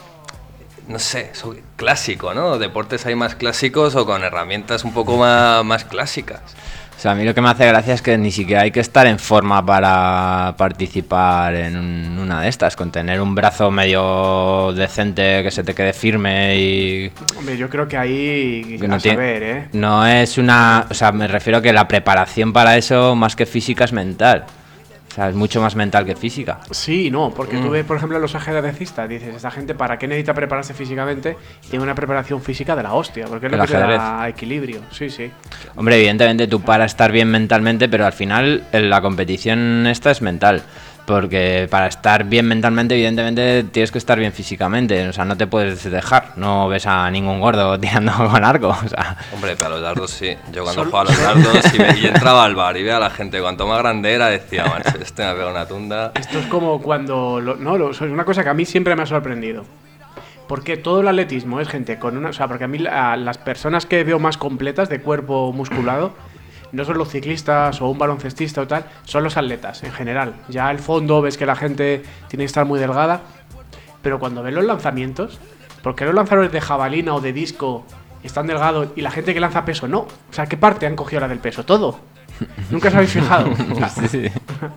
no sé, eso clásico, ¿no? Deportes hay más clásicos o con herramientas un poco más clásicas. O sea, a mí lo que me hace gracia es que ni siquiera hay que estar en forma para participar en una de estas, con tener un brazo medio decente que se te quede firme y... Hombre, yo creo que ahí que no a saber, ¿eh? No es una... O sea, me refiero a que la preparación para eso, más que física, es mental. O sea, es mucho más mental que física. Sí y no, porque tú ves, por ejemplo, a los ajedrecistas, dices, esta gente, ¿para qué necesita prepararse físicamente? Tiene una preparación física de la hostia, porque es lo que te da equilibrio. Sí. Hombre, evidentemente tú para estar bien mentalmente, pero al final la competición esta es mental. Porque para estar bien mentalmente, evidentemente, tienes que estar bien físicamente. O sea, no te puedes dejar. No ves a ningún gordo tirando con arco. O sea. Hombre, pero a los dardos sí. Yo cuando jugaba a los dardos y entraba al bar y veía a la gente, cuanto más grande era, decía, macho, este me ha pegado una tunda. Esto es como cuando... es una cosa que a mí siempre me ha sorprendido. Porque todo el atletismo es gente con una... O sea, porque a mí las personas que veo más completas de cuerpo musculado no son los ciclistas o un baloncestista o tal, son los atletas en general. Ya al fondo ves que la gente tiene que estar muy delgada, pero cuando ves los lanzamientos, ¿por qué los lanzadores de jabalina o de disco están delgados y la gente que lanza peso no? O sea, ¿qué parte han cogido la del peso? Todo. Nunca os habéis fijado. O sea, Sí.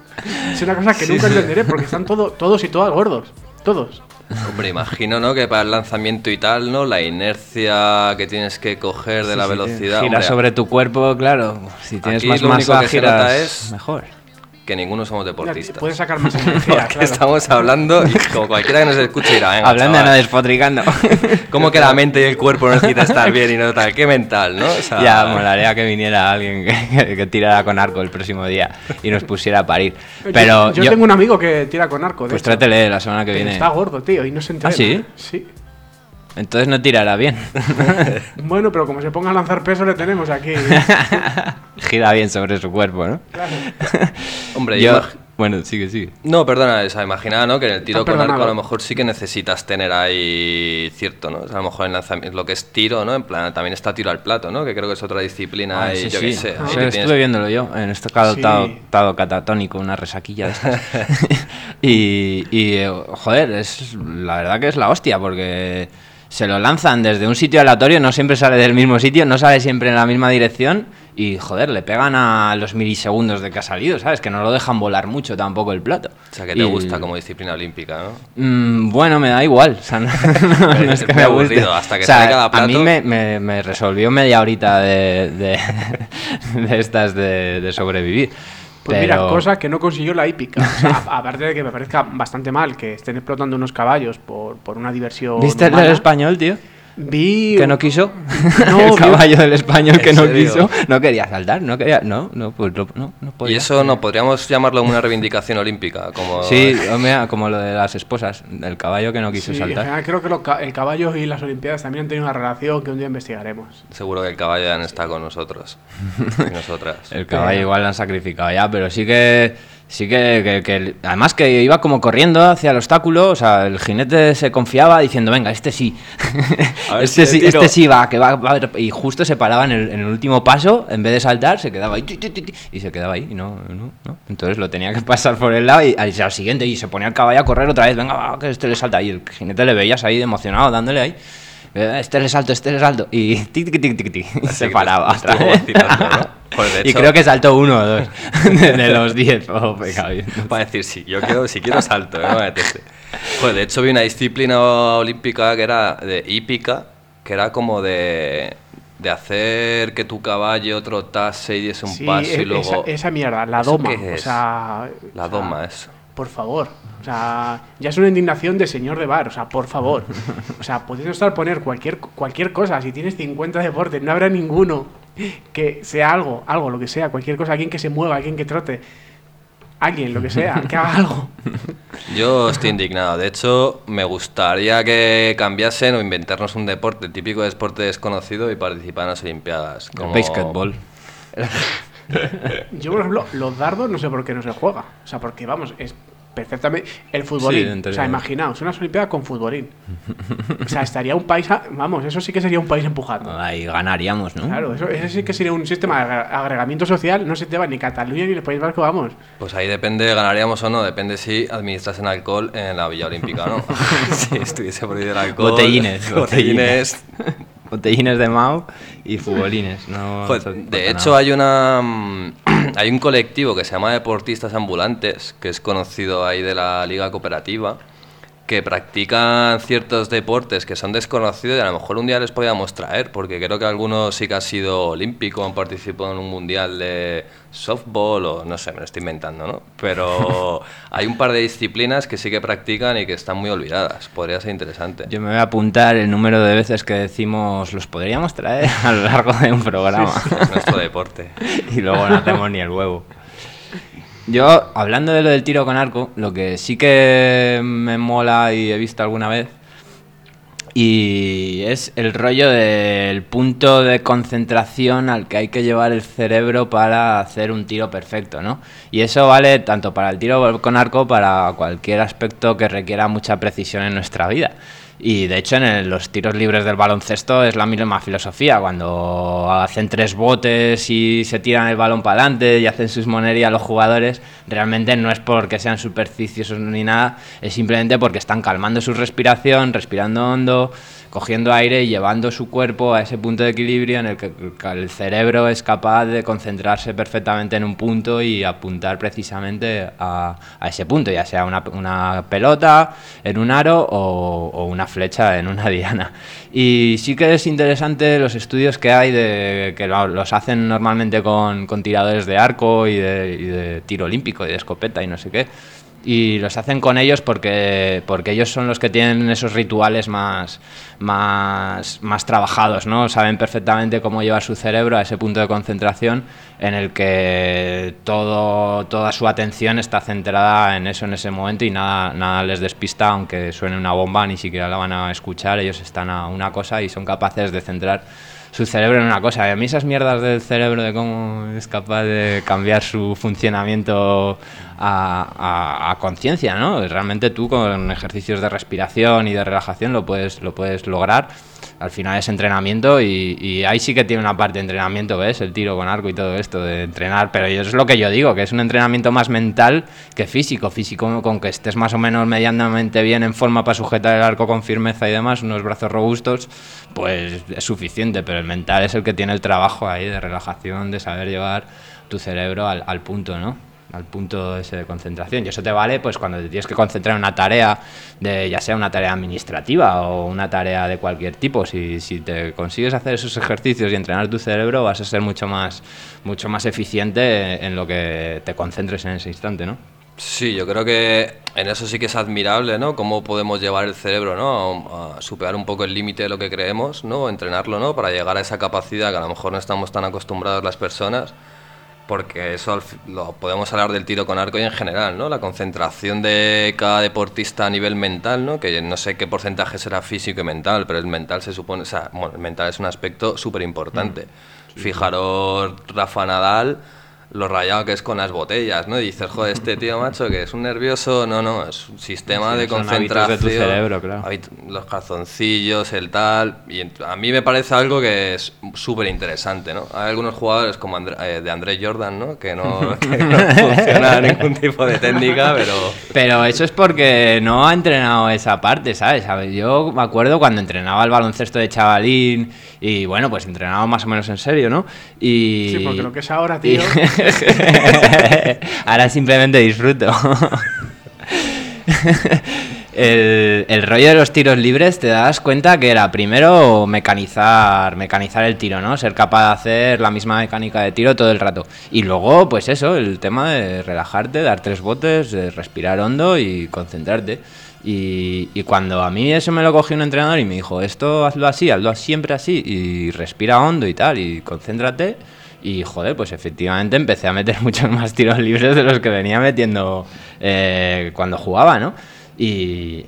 es una cosa que nunca entenderé porque están todos y todas gordos. Todos. Hombre, imagino, ¿no? Que para el lanzamiento y tal, ¿no? La inercia que tienes que coger de la velocidad. Gira hombre, sobre tu cuerpo, claro. Si tienes aquí más lo único masa, que se nota giras es mejor. que ninguno somos deportistas. Puedes sacar más energía, Porque claro. estamos hablando y como cualquiera que nos escuche dirá, venga, Hablando de chaval, no despotricando. ¿cómo que la mente y el cuerpo necesitan estar bien y no tal? ¿Qué mental, no? O sea, Ya, molaría que viniera alguien que tirara con arco el próximo día y nos pusiera a parir. Pero yo tengo un amigo que tira con arco. De Pues hecho. trátele la semana que Pero viene. está gordo, tío, y no se entrena. ¿Ah, sí? Sí. Entonces no tirará bien. Bueno, pero como se ponga a lanzar peso, le tenemos aquí. Gira bien sobre su cuerpo, ¿no? Claro. hombre, Yo... Bueno, sigue. No, perdona, o sea, imaginaba, ¿no? Que en el tiro Está con arco a perdonado. lo mejor sí que necesitas tener ahí cierto, ¿no? O sea, a lo mejor en lanzamiento, lo que es tiro, ¿no? En plan, también está tiro al plato, ¿no? Que creo que es otra disciplina y yo qué sé. ahí Eso que estuve tienes- viéndolo yo en este estado catatónico, una resaquilla de estas. Joder, la verdad que es la hostia, porque se lo lanzan desde un sitio aleatorio, no siempre sale del mismo sitio, no sale siempre en la misma dirección y, joder, le pegan a los milisegundos de que ha salido, ¿sabes? Que no lo dejan volar mucho tampoco el plato. O sea, que te gusta como disciplina olímpica, ¿no? Bueno, me da igual, o sea, no es que muy me guste. aburrido, hasta que O sea, sale cada plato. a mí me resolvió media horita de estas de sobrevivir. Pues pero... mira, cosa que no consiguió la hípica. O sea, aparte de que me parezca bastante mal que estén explotando unos caballos por una diversión. ¿Viste el humana, del español, tío? Vi. Que no quiso. No, El vi- caballo del español que ¿En no serio? quiso. No quería saltar, no quería. No podía. Y eso no podríamos llamarlo una reivindicación olímpica, como Sí, mira, como lo de las esposas. El caballo que no quiso Sí, en saltar. general creo que el caballo y las Olimpiadas también han tenido una relación que un día investigaremos. seguro que el caballo ya no está con nosotros y nosotras. El caballo igual lo han sacrificado ya, pero sí que Sí que además que iba como corriendo hacia el obstáculo, o sea, el jinete se confiaba diciendo, venga, este sí, este sí va a ver, y justo se paraba en el último paso, en vez de saltar, se quedaba ahí, y se quedaba ahí, y no. Entonces lo tenía que pasar por el lado y al siguiente, y se ponía el caballo a correr otra vez, venga, va, que este le salta, y el jinete le veías ahí emocionado, dándole ahí, este le salto, y y se paraba otra vez. Pues de hecho, y creo que saltó 1 o 2 de los 10. Para decir, si quiero salto, ¿no? Pues de hecho vi una disciplina olímpica que era de hípica, que era como de hacer que tu caballo trotase y diese un paso y luego... esa mierda, la doma. ¿Qué es? O sea, la doma, eso. Por favor, o sea, ya es una indignación de señor de bar, o sea, por favor. O sea, podéis poner cualquier cosa, si tienes 50 deportes, no habrá ninguno que sea algo, lo que sea, cualquier cosa, alguien que se mueva, alguien que trote, alguien, lo que sea, que haga algo. Yo estoy indignado, de hecho, me gustaría que cambiasen o inventarnos un deporte típico de deporte desconocido y participar en las Olimpiadas. Como... Basketball. Yo, por ejemplo, los dardos no sé por qué no se juega. O sea, porque, vamos, es perfectamente el futbolín. Sí, o sea, imaginaos, unas Olimpiadas con futbolín. O sea, estaría un país... Vamos, eso sí que sería un país empujando. Ahí ganaríamos, ¿no? Claro, eso sí que sería un sistema de agregamiento social. No se te va ni Cataluña ni el País Vasco, vamos. Pues ahí depende, ganaríamos o no, depende si administrasen alcohol en la Villa Olímpica, ¿no? Si estuviese prohibido el alcohol... Botellines de Mao y futbolines. No, pues, de hecho, hay un colectivo que se llama Deportistas Ambulantes, que es conocido ahí de la Liga Cooperativa, que practican ciertos deportes que son desconocidos y a lo mejor un día les podíamos traer, porque creo que algunos sí que han sido olímpicos, han participado en un mundial de softball o no sé, me lo estoy inventando, ¿no? Pero hay un par de disciplinas que sí que practican y que están muy olvidadas, podría ser interesante. Yo me voy a apuntar el número de veces que decimos los podríamos traer a lo largo de un programa. Es nuestro deporte. Y luego no hacemos ni el huevo. Yo, hablando de lo del tiro con arco, lo que sí que me mola y he visto alguna vez, y es el rollo del punto de concentración al que hay que llevar el cerebro para hacer un tiro perfecto, ¿no? Y eso vale tanto para el tiro con arco, para cualquier aspecto que requiera mucha precisión en nuestra vida. Y de hecho en los tiros libres del baloncesto es la misma filosofía, cuando hacen 3 botes y se tiran el balón para adelante y hacen sus monerías los jugadores, realmente no es porque sean supersticiosos ni nada, es simplemente porque están calmando su respiración, respirando hondo, cogiendo aire y llevando su cuerpo a ese punto de equilibrio en el que el cerebro es capaz de concentrarse perfectamente en un punto y apuntar precisamente a ese punto, ya sea una pelota en un aro o una flecha en una diana. Y sí que es interesante los estudios que hay, que los hacen normalmente con tiradores de arco y de tiro olímpico y de escopeta y no sé qué. Y los hacen con ellos porque ellos son los que tienen esos rituales más trabajados, ¿no? Saben perfectamente cómo llevar su cerebro a ese punto de concentración en el que toda su atención está centrada en eso, en ese momento, y nada les despista, aunque suene una bomba, ni siquiera la van a escuchar. Ellos están a una cosa y son capaces de centrar su cerebro en una cosa. Y a mí esas mierdas del cerebro, de cómo es capaz de cambiar su funcionamiento a conciencia, ¿no? Realmente tú con ejercicios de respiración y de relajación lo puedes lograr. Al final es entrenamiento y ahí sí que tiene una parte de entrenamiento, ¿ves? El tiro con arco y todo esto de entrenar, pero es lo que yo digo, que es un entrenamiento más mental que físico. Físico con que estés más o menos medianamente bien en forma para sujetar el arco con firmeza y demás, unos brazos robustos, pues es suficiente, pero el mental es el que tiene el trabajo ahí de relajación, de saber llevar tu cerebro al punto, ¿no? Al punto ese de concentración. Y eso te vale pues cuando te tienes que concentrar en una tarea, ya sea una tarea administrativa o una tarea de cualquier tipo. Si te consigues hacer esos ejercicios y entrenar tu cerebro, vas a ser mucho más eficiente en lo que te concentres en ese instante, ¿no? Sí, yo creo que en eso sí que es admirable, ¿no? Cómo podemos llevar el cerebro, ¿no? A superar un poco el límite de lo que creemos, ¿no? Entrenarlo, ¿no? Para llegar a esa capacidad que a lo mejor no estamos tan acostumbrados las personas. Porque eso lo podemos hablar del tiro con arco y en general, ¿no? La concentración de cada deportista a nivel mental, ¿no? Que no sé qué porcentaje será físico y mental, pero el mental se supone... O sea, bueno, el mental es un aspecto súper importante. Sí. Fijaros, Rafa Nadal, lo rayado que es con las botellas, ¿no? Y dices, joder, este tío, macho, que es un nervioso. No, es un sistema de concentración. De tu cerebro, claro. Los calzoncillos, el tal. Y a mí me parece algo que es súper interesante, ¿no? Hay algunos jugadores como de Andrés Jordan, ¿no? Que no funciona ningún tipo de técnica, Pero eso es porque no ha entrenado esa parte, ¿sabes? Yo me acuerdo cuando entrenaba el baloncesto de chavalín y, bueno, pues entrenaba más o menos en serio, ¿no? Y... Sí, porque lo que es ahora, tío... Ahora simplemente disfruto. El rollo de los tiros libres te das cuenta que era primero mecanizar el tiro, ¿no? Ser capaz de hacer la misma mecánica de tiro todo el rato. Y luego, pues eso, el tema de relajarte, dar 3 botes, de respirar hondo y concentrarte. Y cuando a mí eso me lo cogió un entrenador y me dijo, esto hazlo siempre así, y respira hondo y tal, y concéntrate. Y joder, pues efectivamente empecé a meter muchos más tiros libres de los que venía metiendo cuando jugaba, ¿no? Y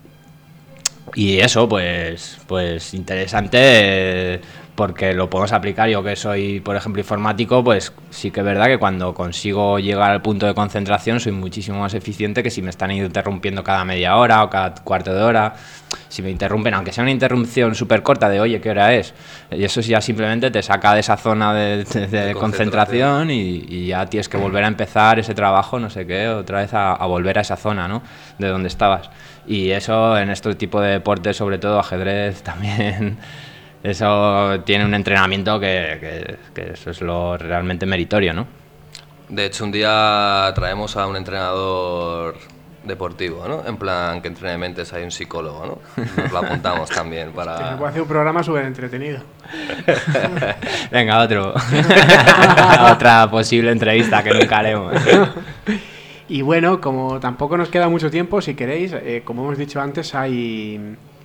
eso, pues interesante, porque lo podemos aplicar. Yo que soy, por ejemplo, informático, pues sí que es verdad que cuando consigo llegar al punto de concentración soy muchísimo más eficiente que si me están interrumpiendo cada media hora o cada cuarto de hora. Si me interrumpen, aunque sea una interrupción súper corta de oye, ¿qué hora es? Y eso ya simplemente te saca de esa zona de concentración y ya tienes que volver a empezar ese trabajo, no sé qué, otra vez a volver a esa zona, ¿no? De donde estabas. Y eso en este tipo de deportes, sobre todo ajedrez también, eso tiene un entrenamiento que eso es lo realmente meritorio, ¿no? De hecho, un día traemos a un entrenador deportivo, ¿no? En plan, que entrene mentes, hay un psicólogo, ¿no? Nos lo apuntamos también para... Que se puede hacer un programa súper entretenido. Venga, otra posible entrevista que nunca haremos. Y bueno, como tampoco nos queda mucho tiempo, si queréis, como hemos dicho antes, hay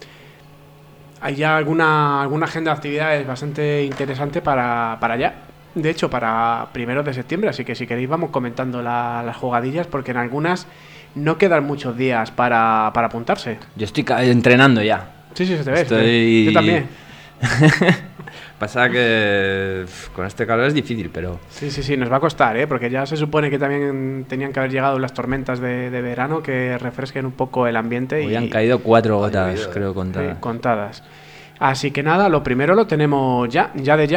ya alguna agenda de actividades bastante interesante para allá. De hecho, para 1 de septiembre, así que si queréis vamos comentando las jugadillas, porque en algunas no quedan muchos días para apuntarse. Yo estoy entrenando ya. Sí, se te ve. Yo también. Pasa que con este calor es difícil, pero... Sí, nos va a costar, porque ya se supone que también tenían que haber llegado las tormentas de verano que refresquen un poco el ambiente. Hoy han caído 4 gotas, creo, contadas. Contadas. Así que nada, lo primero lo tenemos ya,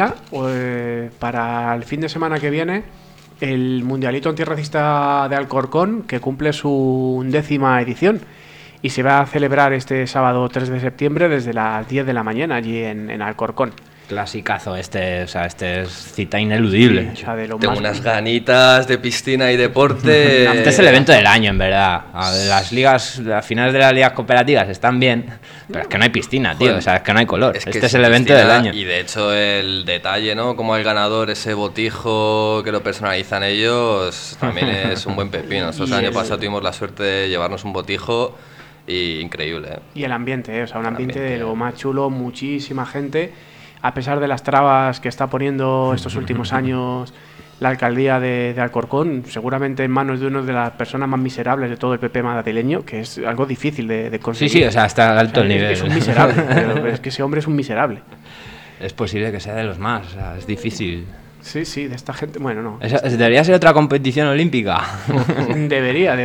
para el fin de semana que viene, el Mundialito Antirracista de Alcorcón, que cumple su 10ª edición. Y se va a celebrar este sábado 3 de septiembre desde las 10 de la mañana allí en Alcorcón. Clasicazo este es cita ineludible. Sí, o sea, tengo unas ganitas de piscina y deporte. Este es el evento del año, en verdad. Las finales de las ligas cooperativas están bien, pero es que no hay piscina, tío. O sea, es que no hay color. Este es el evento del año. Y de hecho el detalle, ¿no? Como el ganador, ese botijo que lo personalizan ellos, también es un buen pepino. Nosotros el año pasado tuvimos la suerte de llevarnos un botijo y increíble, ¿eh? Y el ambiente, o sea, un ambiente de lo más chulo, muchísima gente. A pesar de las trabas que está poniendo estos últimos años la alcaldía de Alcorcón, seguramente en manos de una de las personas más miserables de todo el PP madrileño, que es algo difícil de conseguir. Sí, o sea, está a alto nivel. Es un miserable, pero es que ese hombre es un miserable. Es posible que sea de los más, o sea, es difícil. Sí, de esta gente, bueno, no. Debería ser otra competición olímpica. Debería.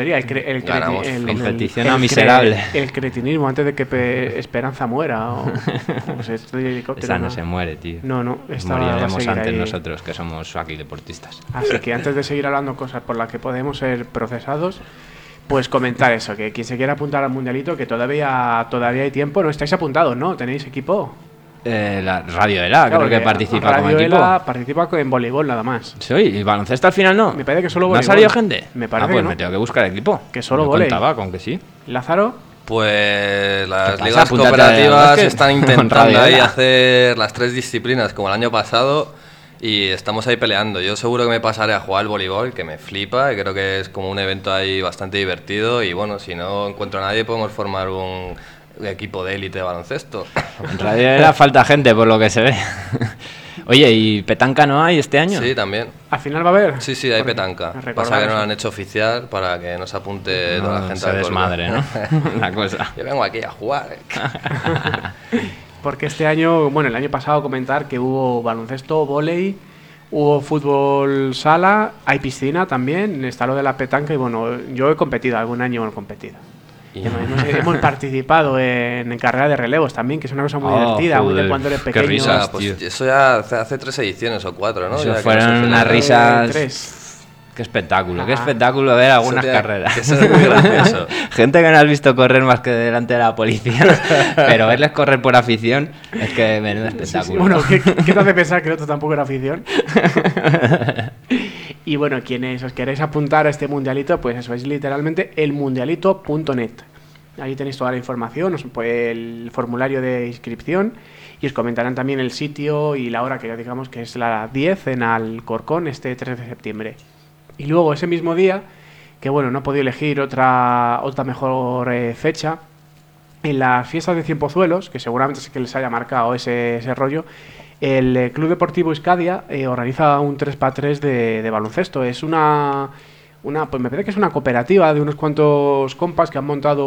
Competición miserable. El cretinismo antes de que Esperanza muera. Esa no se muere, tío. No, moriremos antes ahí. Nosotros, que somos aquí deportistas. Así que antes de seguir hablando cosas por las que podemos ser procesados, pues comentar eso, que quien se quiera apuntar al mundialito, que todavía hay tiempo. No estáis apuntados, ¿no? ¿Tenéis equipo? La Radio Ela, claro, creo que participa como equipo. Ela participa en voleibol nada más. Sí, y baloncesto al final no. Me parece que solo voleibol. ¿No ha salido gente? Me parece pues que no. Me tengo que buscar equipo. Que solo voleibol. Contaba con que sí. ¿Lázaro? Pues las ligas cooperativas están intentando ahí hacer las 3 disciplinas como el año pasado y estamos ahí peleando. Yo seguro que me pasaré a jugar al voleibol, que me flipa, y creo que es como un evento ahí bastante divertido y bueno, si no encuentro a nadie podemos formar un equipo de élite de baloncesto. En realidad falta gente por lo que se ve. Oye, ¿y petanca no hay este año? Sí, también. ¿Al final va a haber? Sí, hay petanca. Pasa que no lo han hecho oficial para que no se apunte toda la gente. Se desmadre, ¿no? La cosa. Yo vengo aquí a jugar. Porque este año, bueno, el año pasado comentar que hubo baloncesto, vóley, Hubo fútbol sala, hay piscina también, está lo de la petanca y bueno, yo he competido, algún año he competido. Hemos participado en carrera de relevos también, que es una cosa muy divertida, muy de cuando eres pequeño. Qué risas, pues eso ya hace 3 ediciones o 4, ¿no? Eso ya fueron unas risas... 3. Qué espectáculo ver algunas carreras. Eso es muy gracioso. Gente que no has visto correr más que delante de la policía, pero verles correr por afición es que menudo espectáculo. Sí. Bueno, ¿qué te hace pensar que el otro tampoco era afición? Y bueno, quienes os queréis apuntar a este mundialito, pues eso es literalmente elmundialito.net. Ahí tenéis toda la información, el formulario de inscripción y os comentarán también el sitio y la hora, que ya digamos que es las 10 en Alcorcón este 3 de septiembre. Y luego ese mismo día, que bueno, no he podido elegir otra mejor fecha, en las fiestas de Cienpozuelos, que seguramente sí que les haya marcado ese rollo, el Club Deportivo Iscadia organiza un 3x3 de baloncesto. Es pues me parece que es una cooperativa de unos cuantos compas que han montado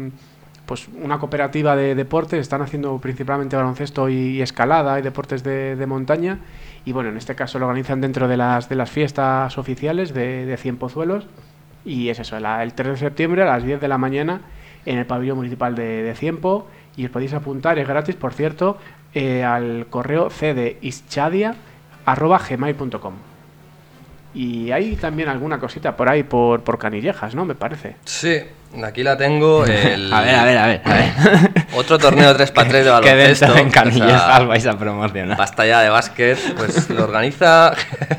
una cooperativa de deportes. Están haciendo principalmente baloncesto y escalada y deportes de montaña. Y bueno, en este caso lo organizan dentro de las fiestas oficiales de Cienpozuelos. Y es eso, el 3 de septiembre a las 10 de la mañana en el pabellón municipal de Cienpo. Y os podéis apuntar, es gratis, por cierto, al correo cdischadia@gmail.com. Y hay también alguna cosita por ahí por Canillejas, ¿no? Me parece. Sí, aquí la tengo. A ver. Otro torneo 3x3 de baloncesto. ¿Qué en Canillejas vais a promocionar? Basta ya de básquet. Pues lo organiza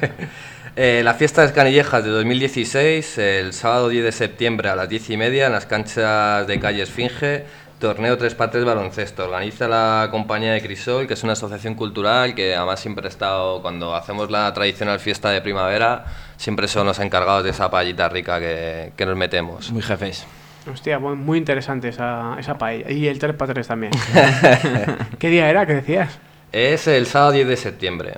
la fiesta de Canillejas de 2016, el sábado 10 de septiembre a las 10:30 en las canchas de calle Esfinge. Torneo 3x3 baloncesto. Organiza la compañía de Crisol, que es una asociación cultural que además siempre ha estado, cuando hacemos la tradicional fiesta de primavera, siempre son los encargados de esa paellita rica que nos metemos. Muy jefes. Hostia, muy interesante esa paella. Y el 3x3 también. ¿Qué día era? ¿Qué decías? Es el sábado 10 de septiembre.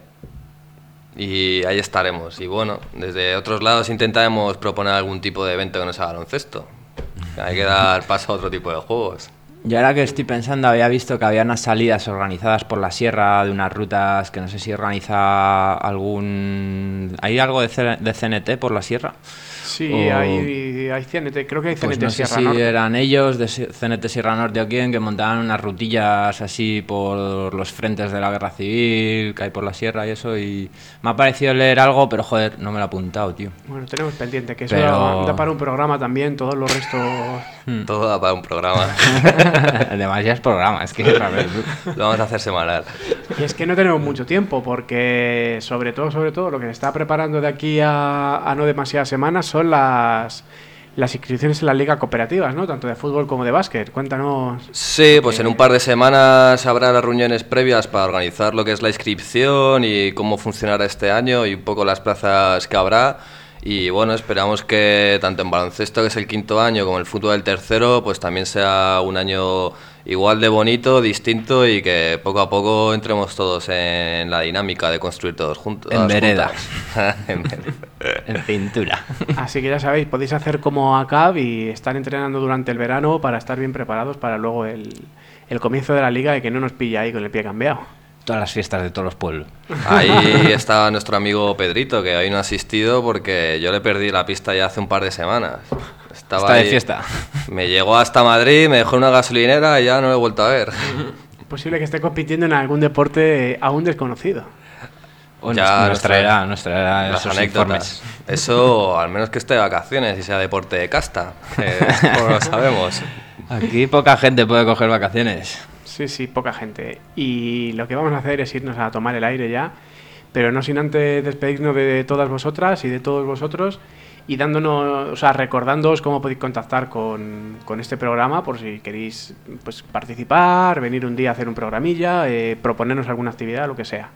Y ahí estaremos. Y bueno, desde otros lados intentaremos proponer algún tipo de evento que no sea baloncesto. Hay que dar paso a otro tipo de juegos. Yo ahora que estoy pensando, había visto que había unas salidas organizadas por la sierra, de unas rutas que no sé si organiza algún... ¿Hay algo de CNT por la sierra? Sí, hay CNT, creo que hay CNT pues no sé Sierra si Norte. eran ellos de CNT Sierra Norte o quién, que montaban unas rutillas así por los frentes de la guerra civil que hay por la sierra y eso, y me ha parecido leer algo, pero joder, no me lo he apuntado, tío. Bueno, tenemos pendiente, que eso da para un programa también, todos los restos... Todo da para un programa. Demasiados programas, es que a ver, lo vamos a hacer semanal. Y es que no tenemos mucho tiempo, porque sobre todo lo que se está preparando de aquí a no demasiadas semanas son las inscripciones en las ligas cooperativas, ¿no? Tanto de fútbol como de básquet. Cuéntanos. Sí, pues en un par de semanas habrá las reuniones previas para organizar lo que es la inscripción y cómo funcionará este año y un poco las plazas que habrá. Y bueno, esperamos que tanto en baloncesto, que es el 5º año, como el fútbol el 3º, pues también sea un año igual de bonito, distinto, y que poco a poco entremos todos en la dinámica de construir todos juntos. En vereda. En pintura. Así que ya sabéis, podéis hacer como ACAB y estar entrenando durante el verano para estar bien preparados para luego el comienzo de la liga y que no nos pilla ahí con el pie cambiado. Todas las fiestas de todos los pueblos. Ahí está nuestro amigo Pedrito, que hoy no ha asistido porque yo le perdí la pista ya hace un par de semanas. Está de fiesta. Me llegó hasta Madrid, me dejó en una gasolinera y ya no lo he vuelto a ver. Posible que esté compitiendo en algún deporte aún desconocido. Ya nos traerá las esos anécdotas. informes. Eso, al menos que esté de vacaciones y sea deporte de casta, como lo sabemos. Aquí poca gente puede coger vacaciones. Sí, poca gente. Y lo que vamos a hacer es irnos a tomar el aire ya, pero no sin antes despedirnos de todas vosotras y de todos vosotros y recordándoos cómo podéis contactar con este programa por si queréis pues participar, venir un día a hacer un programilla, proponernos alguna actividad, lo que sea.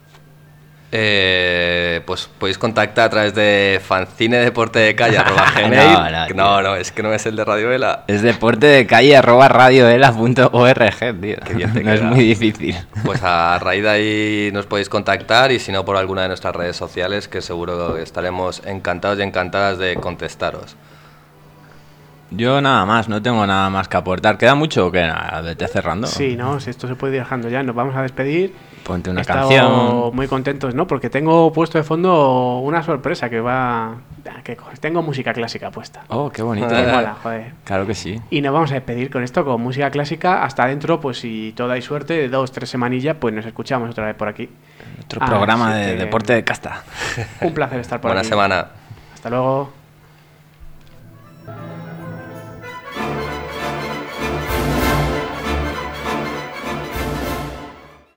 Pues podéis contactar a través de fanzinedeportedecalle@gmail. No, es que no es el de Radio Vela. Es deportedecalle@radioela.org, tío. Qué bien te no queda. Es muy difícil. Pues a raíz de ahí nos podéis contactar y si no por alguna de nuestras redes sociales, que seguro que estaremos encantados y encantadas de contestaros. Yo nada más, no tengo nada más que aportar. ¿Queda mucho o qué? Nada, vete cerrando. Sí, no, si esto se puede ir dejando ya, nos vamos a despedir. Ponte una Estamos canción. muy contentos, ¿no? Porque tengo puesto de fondo una sorpresa que va... Tengo música clásica puesta. Oh, qué bonito. Me mola, joder. Claro que sí. Y nos vamos a despedir con esto, con música clásica. Hasta dentro, pues si todo hay suerte, de 2-3 semanillas, pues nos escuchamos otra vez por aquí. Otro programa Así de que- deporte de casta. Un placer estar por Buena aquí. semana. Hasta luego.